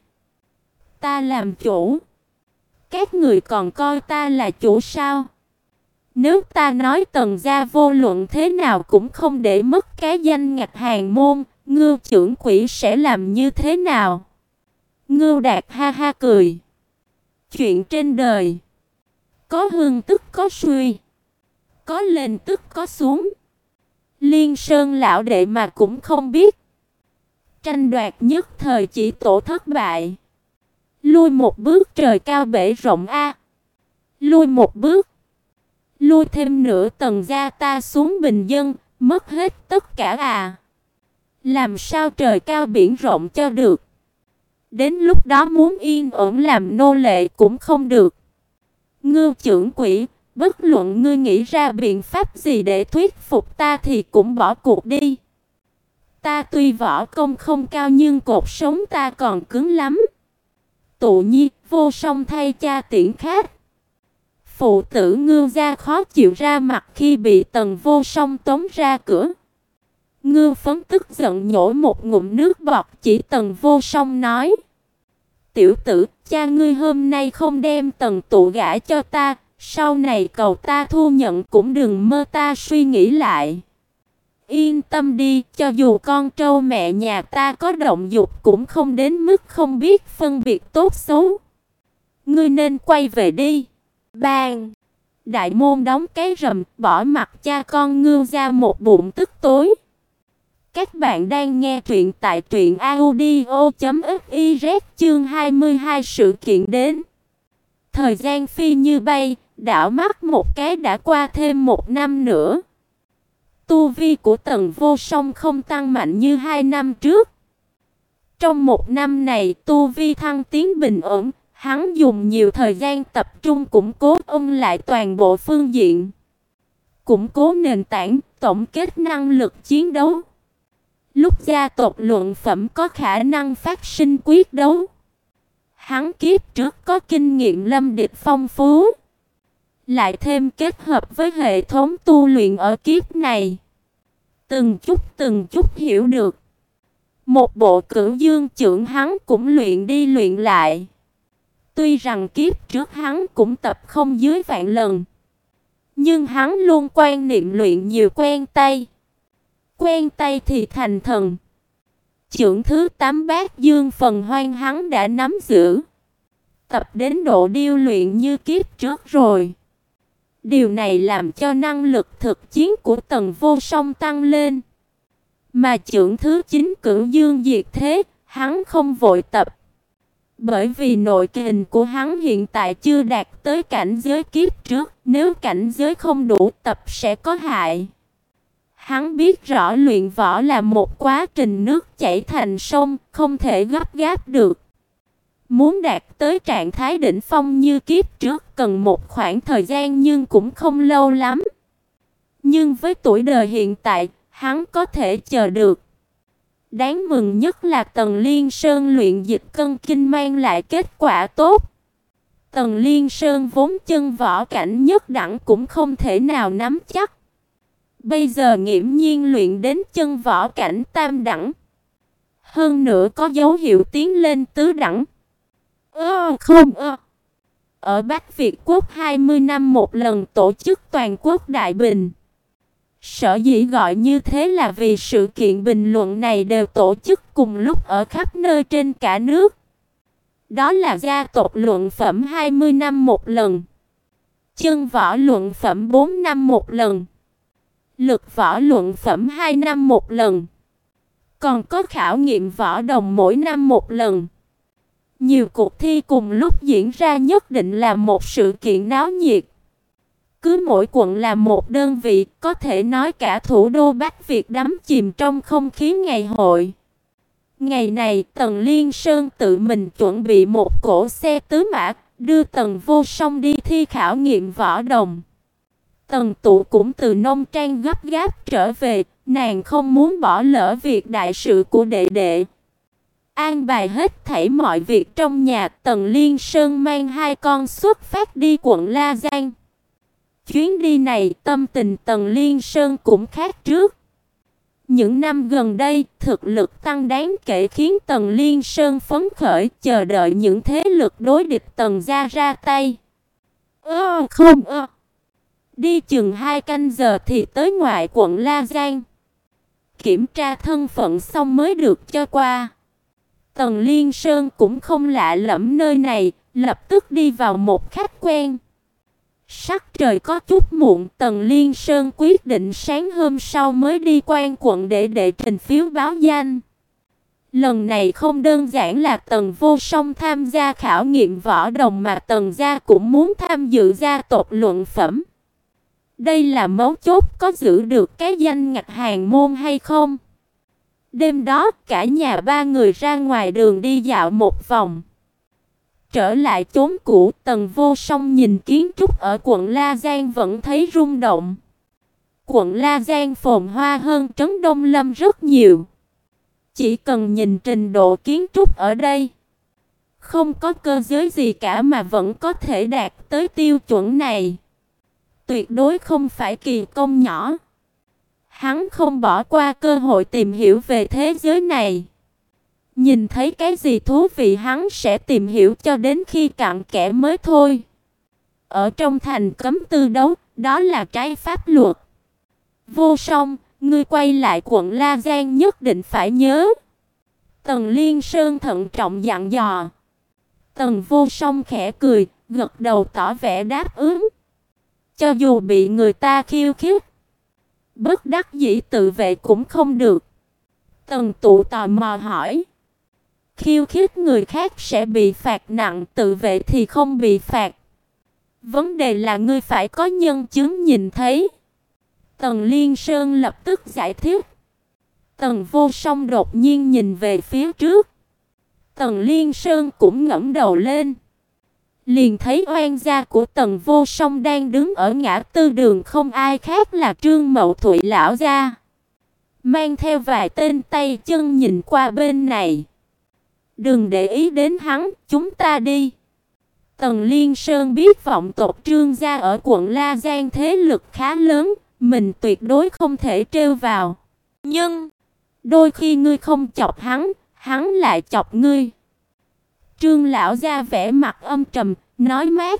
Ta làm chủ? Các người còn coi ta là chủ sao? Nếu ta nói Tần gia vô luận thế nào cũng không để mất cái danh ngạch hàng môn, Ngưu trưởng quỹ sẽ làm như thế nào? Ngưu Đạt ha ha cười. Chuyện trên đời, có hưng tức có suy, có lên tức có xuống. Liên Sơn lão đệ mà cũng không biết. Tranh đoạt nhất thời chỉ tổ thất bại. Lui một bước trời cao bể rộng a. Lui một bước, lui thêm nửa Tần gia ta xuống bình dân, mất hết tất cả à. Làm sao trời cao biển rộng cho được. Đến lúc đó muốn yên ổn làm nô lệ cũng không được. Ngưu trưởng quỹ, bất luận ngươi nghĩ ra biện pháp gì để thuyết phục ta thì cũng bỏ cuộc đi. Ta tuy võ công không cao nhưng cột sống ta còn cứng lắm. Tụ Nhi, Vô Song thay cha tiễn khách. Phụ tử Ngưu gia khó chịu ra mặt khi bị Tần Vô Song tống ra cửa. Ngưu Phấn tức giận nhổ một ngụm nước bọt chỉ Tần Vô Song nói. Tiểu tử, cha ngươi hôm nay không đem Tần Tụ gả cho ta, sau này cầu ta thu nhận cũng đừng mơ ta suy nghĩ lại. Yên tâm đi, cho dù con trâu mẹ nhà ta có động dục cũng không đến mức không biết phân biệt tốt xấu. Ngươi nên quay về đi. Bang! Đại môn đóng cái rầm, bỏ mặt cha con Ngưu ra một bụng tức tối. Các bạn đang nghe truyện tại truyện audio.fiz chương 22 sự kiện đến. Thời gian phi như bay, đảo mắt một cái đã qua thêm một năm nữa. Tu vi của Tần Vô Song không tăng mạnh như 2 năm trước. Trong một năm này tu vi thăng tiến bình ổn, hắn dùng nhiều thời gian tập trung củng cố ôn lại toàn bộ phương diện. Củng cố nền tảng, tổng kết năng lực chiến đấu. Lúc gia tộc luận phẩm có khả năng phát sinh quyết đấu. Hắn kiếp trước có kinh nghiệm lâm địch phong phú. Lại thêm kết hợp với hệ thống tu luyện ở kiếp này. Từng chút hiểu được. Một bộ Cửu Dương trưởng hắn cũng luyện đi luyện lại. Tuy rằng kiếp trước hắn cũng tập không dưới vạn lần. Nhưng hắn luôn quan niệm luyện nhiều quen tay. Quen tay thì thành thần. Chưởng thứ 8 Bát Dương phần hoang hắn đã nắm giữ. Tập đến độ điêu luyện như kiếp trước rồi. Điều này làm cho năng lực thực chiến của Tần Vô Song tăng lên. Mà chưởng thứ 9 Cửu Dương diệt thế, hắn không vội tập. Bởi vì nội kình của hắn hiện tại chưa đạt tới cảnh giới kiếp trước, nếu cảnh giới không đủ tập sẽ có hại. Hắn biết rõ luyện võ là một quá trình nước chảy thành sông, không thể gấp gáp được. Muốn đạt tới trạng thái đỉnh phong như kiếp trước cần một khoảng thời gian nhưng cũng không lâu lắm. Nhưng với tuổi đời hiện tại, hắn có thể chờ được. Đáng mừng nhất là Tần Liên Sơn luyện dịch cân kinh mang lại kết quả tốt. Tần Liên Sơn vốn chân võ cảnh nhất đẳng cũng không thể nào nắm chắc. Bây giờ nghiễm nhiên luyện đến chân võ cảnh tam đẳng. Hơn nữa có dấu hiệu tiến lên tứ đẳng. Ở Bắc Việt Quốc 20 năm một lần tổ chức toàn quốc đại bình. Sở dĩ gọi như thế là vì sự kiện bình luận này đều tổ chức cùng lúc ở khắp nơi trên cả nước. Đó là gia tộc luận phẩm 20 năm một lần, chân võ luận phẩm 4 năm một lần, lực võ luận phẩm 2 năm một lần. Còn có khảo nghiệm võ đồng mỗi năm một lần. Nhiều cuộc thi cùng lúc diễn ra nhất định là một sự kiện náo nhiệt. Cứ mỗi quận là một đơn vị, có thể nói cả thủ đô Bắc Việt đắm chìm trong không khí ngày hội. Ngày này, Tần Liên Sơn tự mình chuẩn bị một cỗ xe tứ mã, đưa Tần Vô Song đi thi khảo nghiệm võ đồng. Tần Tụ cũng từ nông trang gấp gáp trở về, nàng không muốn bỏ lỡ việc đại sự của đệ đệ. An bài hết thảy mọi việc trong nhà, Tần Liên Sơn mang hai con xuất phát đi quận La Giang. Chuyến đi này, tâm tình Tần Liên Sơn cũng khác trước. Những năm gần đây, thực lực tăng đáng kể khiến Tần Liên Sơn phấn khởi, chờ đợi những thế lực đối địch Tần gia ra tay. Đi chừng 2 canh giờ thì tới ngoại quận La Giang. Kiểm tra thân phận xong mới được cho qua. Tần Liên Sơn cũng không lạ lẫm nơi này, lập tức đi vào một khách quen. Sắc trời có chút muộn, Tần Liên Sơn quyết định sáng hôm sau mới đi quan quận để đệ trình phiếu báo danh. Lần này không đơn giản là Tần Vô Song tham gia khảo nghiệm võ đồng mà Tần gia cũng muốn tham dự gia tộc luận phẩm. Đây là mấu chốt có giữ được cái danh ngạch hàng môn hay không. Đêm đó cả nhà ba người ra ngoài đường đi dạo một vòng. Trở lại chốn cũ, Tần Vô Song nhìn kiến trúc ở quận La Giang vẫn thấy rung động. Quận La Giang phồn hoa hơn trấn Đông Lâm rất nhiều. Chỉ cần nhìn trình độ kiến trúc ở đây, không có cơ giới gì cả mà vẫn có thể đạt tới tiêu chuẩn này. Tuyệt đối không phải kỳ công nhỏ. Hắn không bỏ qua cơ hội tìm hiểu về thế giới này. Nhìn thấy cái gì thú vị hắn sẽ tìm hiểu cho đến khi cạn kẽ mới thôi. Ở trong thành cấm tư đấu, đó là trái pháp luật. Vô Song, ngươi quay lại quận La Giang nhất định phải nhớ. Tần Liên Sơn thận trọng dặn dò. Tần Vô Song khẽ cười, gật đầu tỏ vẻ đáp ứng. Cho dù bị người ta khiêu khích, bất đắc dĩ tự vệ cũng không được. Tần Tụ tò mò hỏi. Khiêu khích người khác sẽ bị phạt nặng, tự vệ thì không bị phạt. Vấn đề là ngươi phải có nhân chứng nhìn thấy. Tần Liên Sơn lập tức giải thích. Tần Vô Song đột nhiên nhìn về phía trước. Tần Liên Sơn cũng ngẩng đầu lên. Liền thấy oan gia của Tần Vô Song đang đứng ở ngã tư đường, không ai khác là Trương Mậu Thụy lão gia. Mang theo vài tên tay chân nhìn qua bên này. Đừng để ý đến hắn, chúng ta đi. Tần Liên Sơn biết vọng tộc Trương gia ở quận La Giang thế lực khá lớn, mình tuyệt đối không thể trêu vào. Nhưng đôi khi ngươi không chọc hắn, hắn lại chọc ngươi. Trương lão gia vẻ mặt âm trầm, nói mát.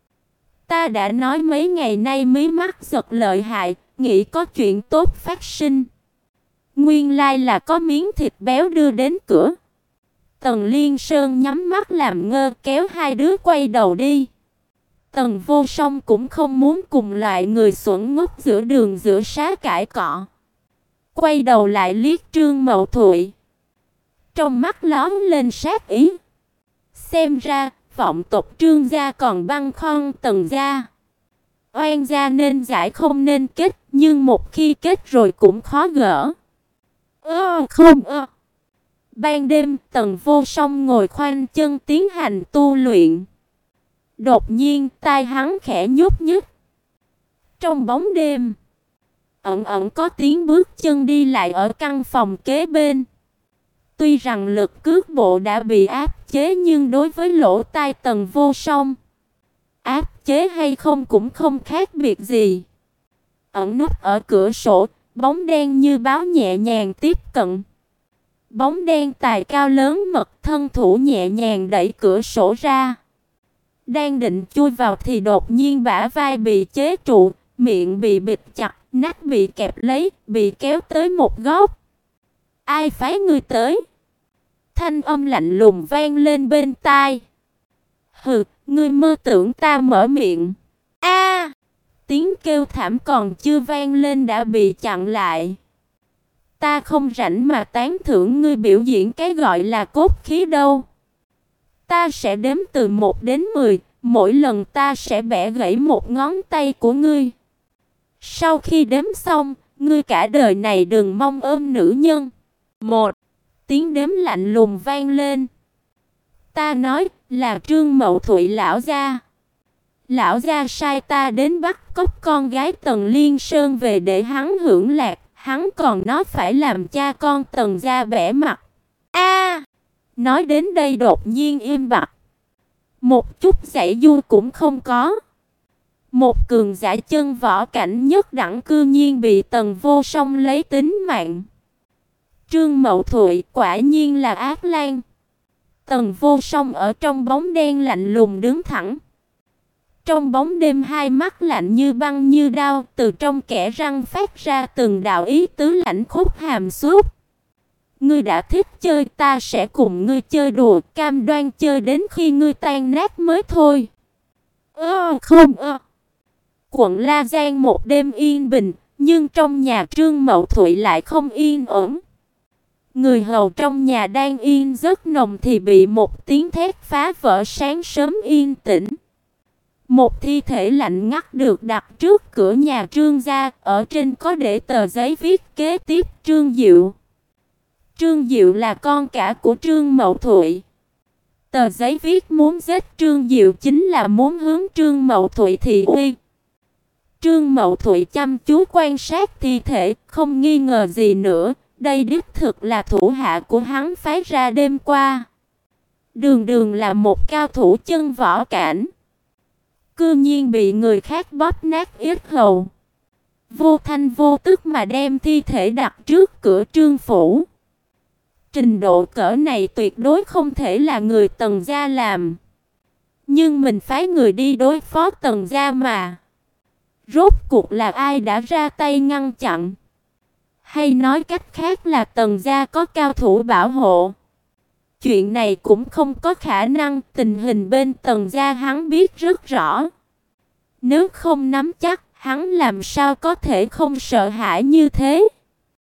Ta đã nói mấy ngày nay mí mắt giật lợi hại, nghĩ có chuyện tốt phát sinh. Nguyên lai là có miếng thịt béo đưa đến cửa. Tần Liên Sơn nhắm mắt làm ngơ, kéo hai đứa quay đầu đi. Tần Vô Song cũng không muốn cùng loại người xuẩn ngốc giữa đường giữa xá cãi cọ. Quay đầu lại liếc Trương Mậu Thụy. Trong mắt lóe lên sát ý. Xem ra, vọng tộc Trương gia còn băn khoăn Tần gia. Oan gia nên giải không nên kết, nhưng một khi kết rồi cũng khó gỡ. Không. Ban đêm, Tần Vô Song ngồi khoanh chân tiến hành tu luyện. Đột nhiên, tai hắn khẽ nhúc nhích. Trong bóng đêm, ẩn ẩn có tiếng bước chân đi lại ở căn phòng kế bên. Tuy rằng lực cước bộ đã bị áp chế, nhưng đối với lỗ tai Tần Vô Song, áp chế hay không cũng không khác biệt gì. Ẩn núp ở cửa sổ, bóng đen như báo nhẹ nhàng tiếp cận. Bóng đen tài cao lớn mật, thân thủ nhẹ nhàng đẩy cửa sổ ra. Đang định chui vào thì đột nhiên bả vai bị chế trụ, miệng bị bịt chặt, nách bị kẹp lấy, bị kéo tới một góc. Ai phái ngươi tới? Thanh âm lạnh lùng vang lên bên tai. Hừ, ngươi mơ tưởng ta mở miệng. Tiếng kêu thảm còn chưa vang lên đã bị chặn lại. Ta không rảnh mà tán thưởng ngươi biểu diễn cái gọi là cốt khí đâu. Ta sẽ đếm từ 1 đến 10, mỗi lần ta sẽ bẻ gãy một ngón tay của ngươi. Sau khi đếm xong, ngươi cả đời này đừng mong ôm nữ nhân. 1. Tiếng đếm lạnh lùng vang lên. Ta nói là Trương Mậu Thụy lão gia. Lão gia sai ta đến bắt cóc con gái Tần Liên Sơn về để hắn hưởng lạc, hắn còn nói phải làm cha con Tần gia bẻ mặt. Nói đến đây đột nhiên im bặt. Một chút giãy giụa cũng không có. Một cường giả chân võ cảnh nhất đẳng cư nhiên bị Tần Vô Song lấy tính mạng. Trương Mậu Thụy quả nhiên là ác lang. Tần Vô Song ở trong bóng đen lạnh lùng đứng thẳng. Trong bóng đêm hai mắt lạnh như băng như đao, từ trong kẽ răng phát ra từng đạo ý tứ lạnh khốc hàm xúc. Ngươi đã thích chơi, ta sẽ cùng ngươi chơi đùa, cam đoan chơi đến khi ngươi tan nát mới thôi. Không. Quận La Giang một đêm yên bình, nhưng trong nhà Trương Mậu Thụy lại không yên ổn. Người hầu trong nhà đang yên giấc nồng thì bị một tiếng thét phá vỡ sáng sớm yên tĩnh. Một thi thể lạnh ngắt được đặt trước cửa nhà Trương gia, ở trên có để tờ giấy viết kế tiếp Trương Diệu. Trương Diệu là con cả của Trương Mậu Thụy. Tờ giấy viết muốn giết Trương Diệu chính là muốn hướng Trương Mậu Thụy thị uy. Trương Mậu Thụy chăm chú quan sát thi thể, không nghi ngờ gì nữa, đây đích thực là thủ hạ của hắn phái ra đêm qua. Đường là một cao thủ chân võ cảnh, cư nhiên bị người khác bóp nát yết hầu. Vô thanh vô tức mà đem thi thể đặt trước cửa Trương phủ. Trình độ cỡ này tuyệt đối không thể là người Tần gia làm. Nhưng mình phái người đi đối phó Tần gia mà. Rốt cuộc là ai đã ra tay ngăn chặn? Hay nói cách khác là Tần gia có cao thủ bảo hộ? Chuyện này cũng không có khả năng, tình hình bên Tần gia hắn biết rất rõ. Nếu không nắm chắc, hắn làm sao có thể không sợ hãi như thế?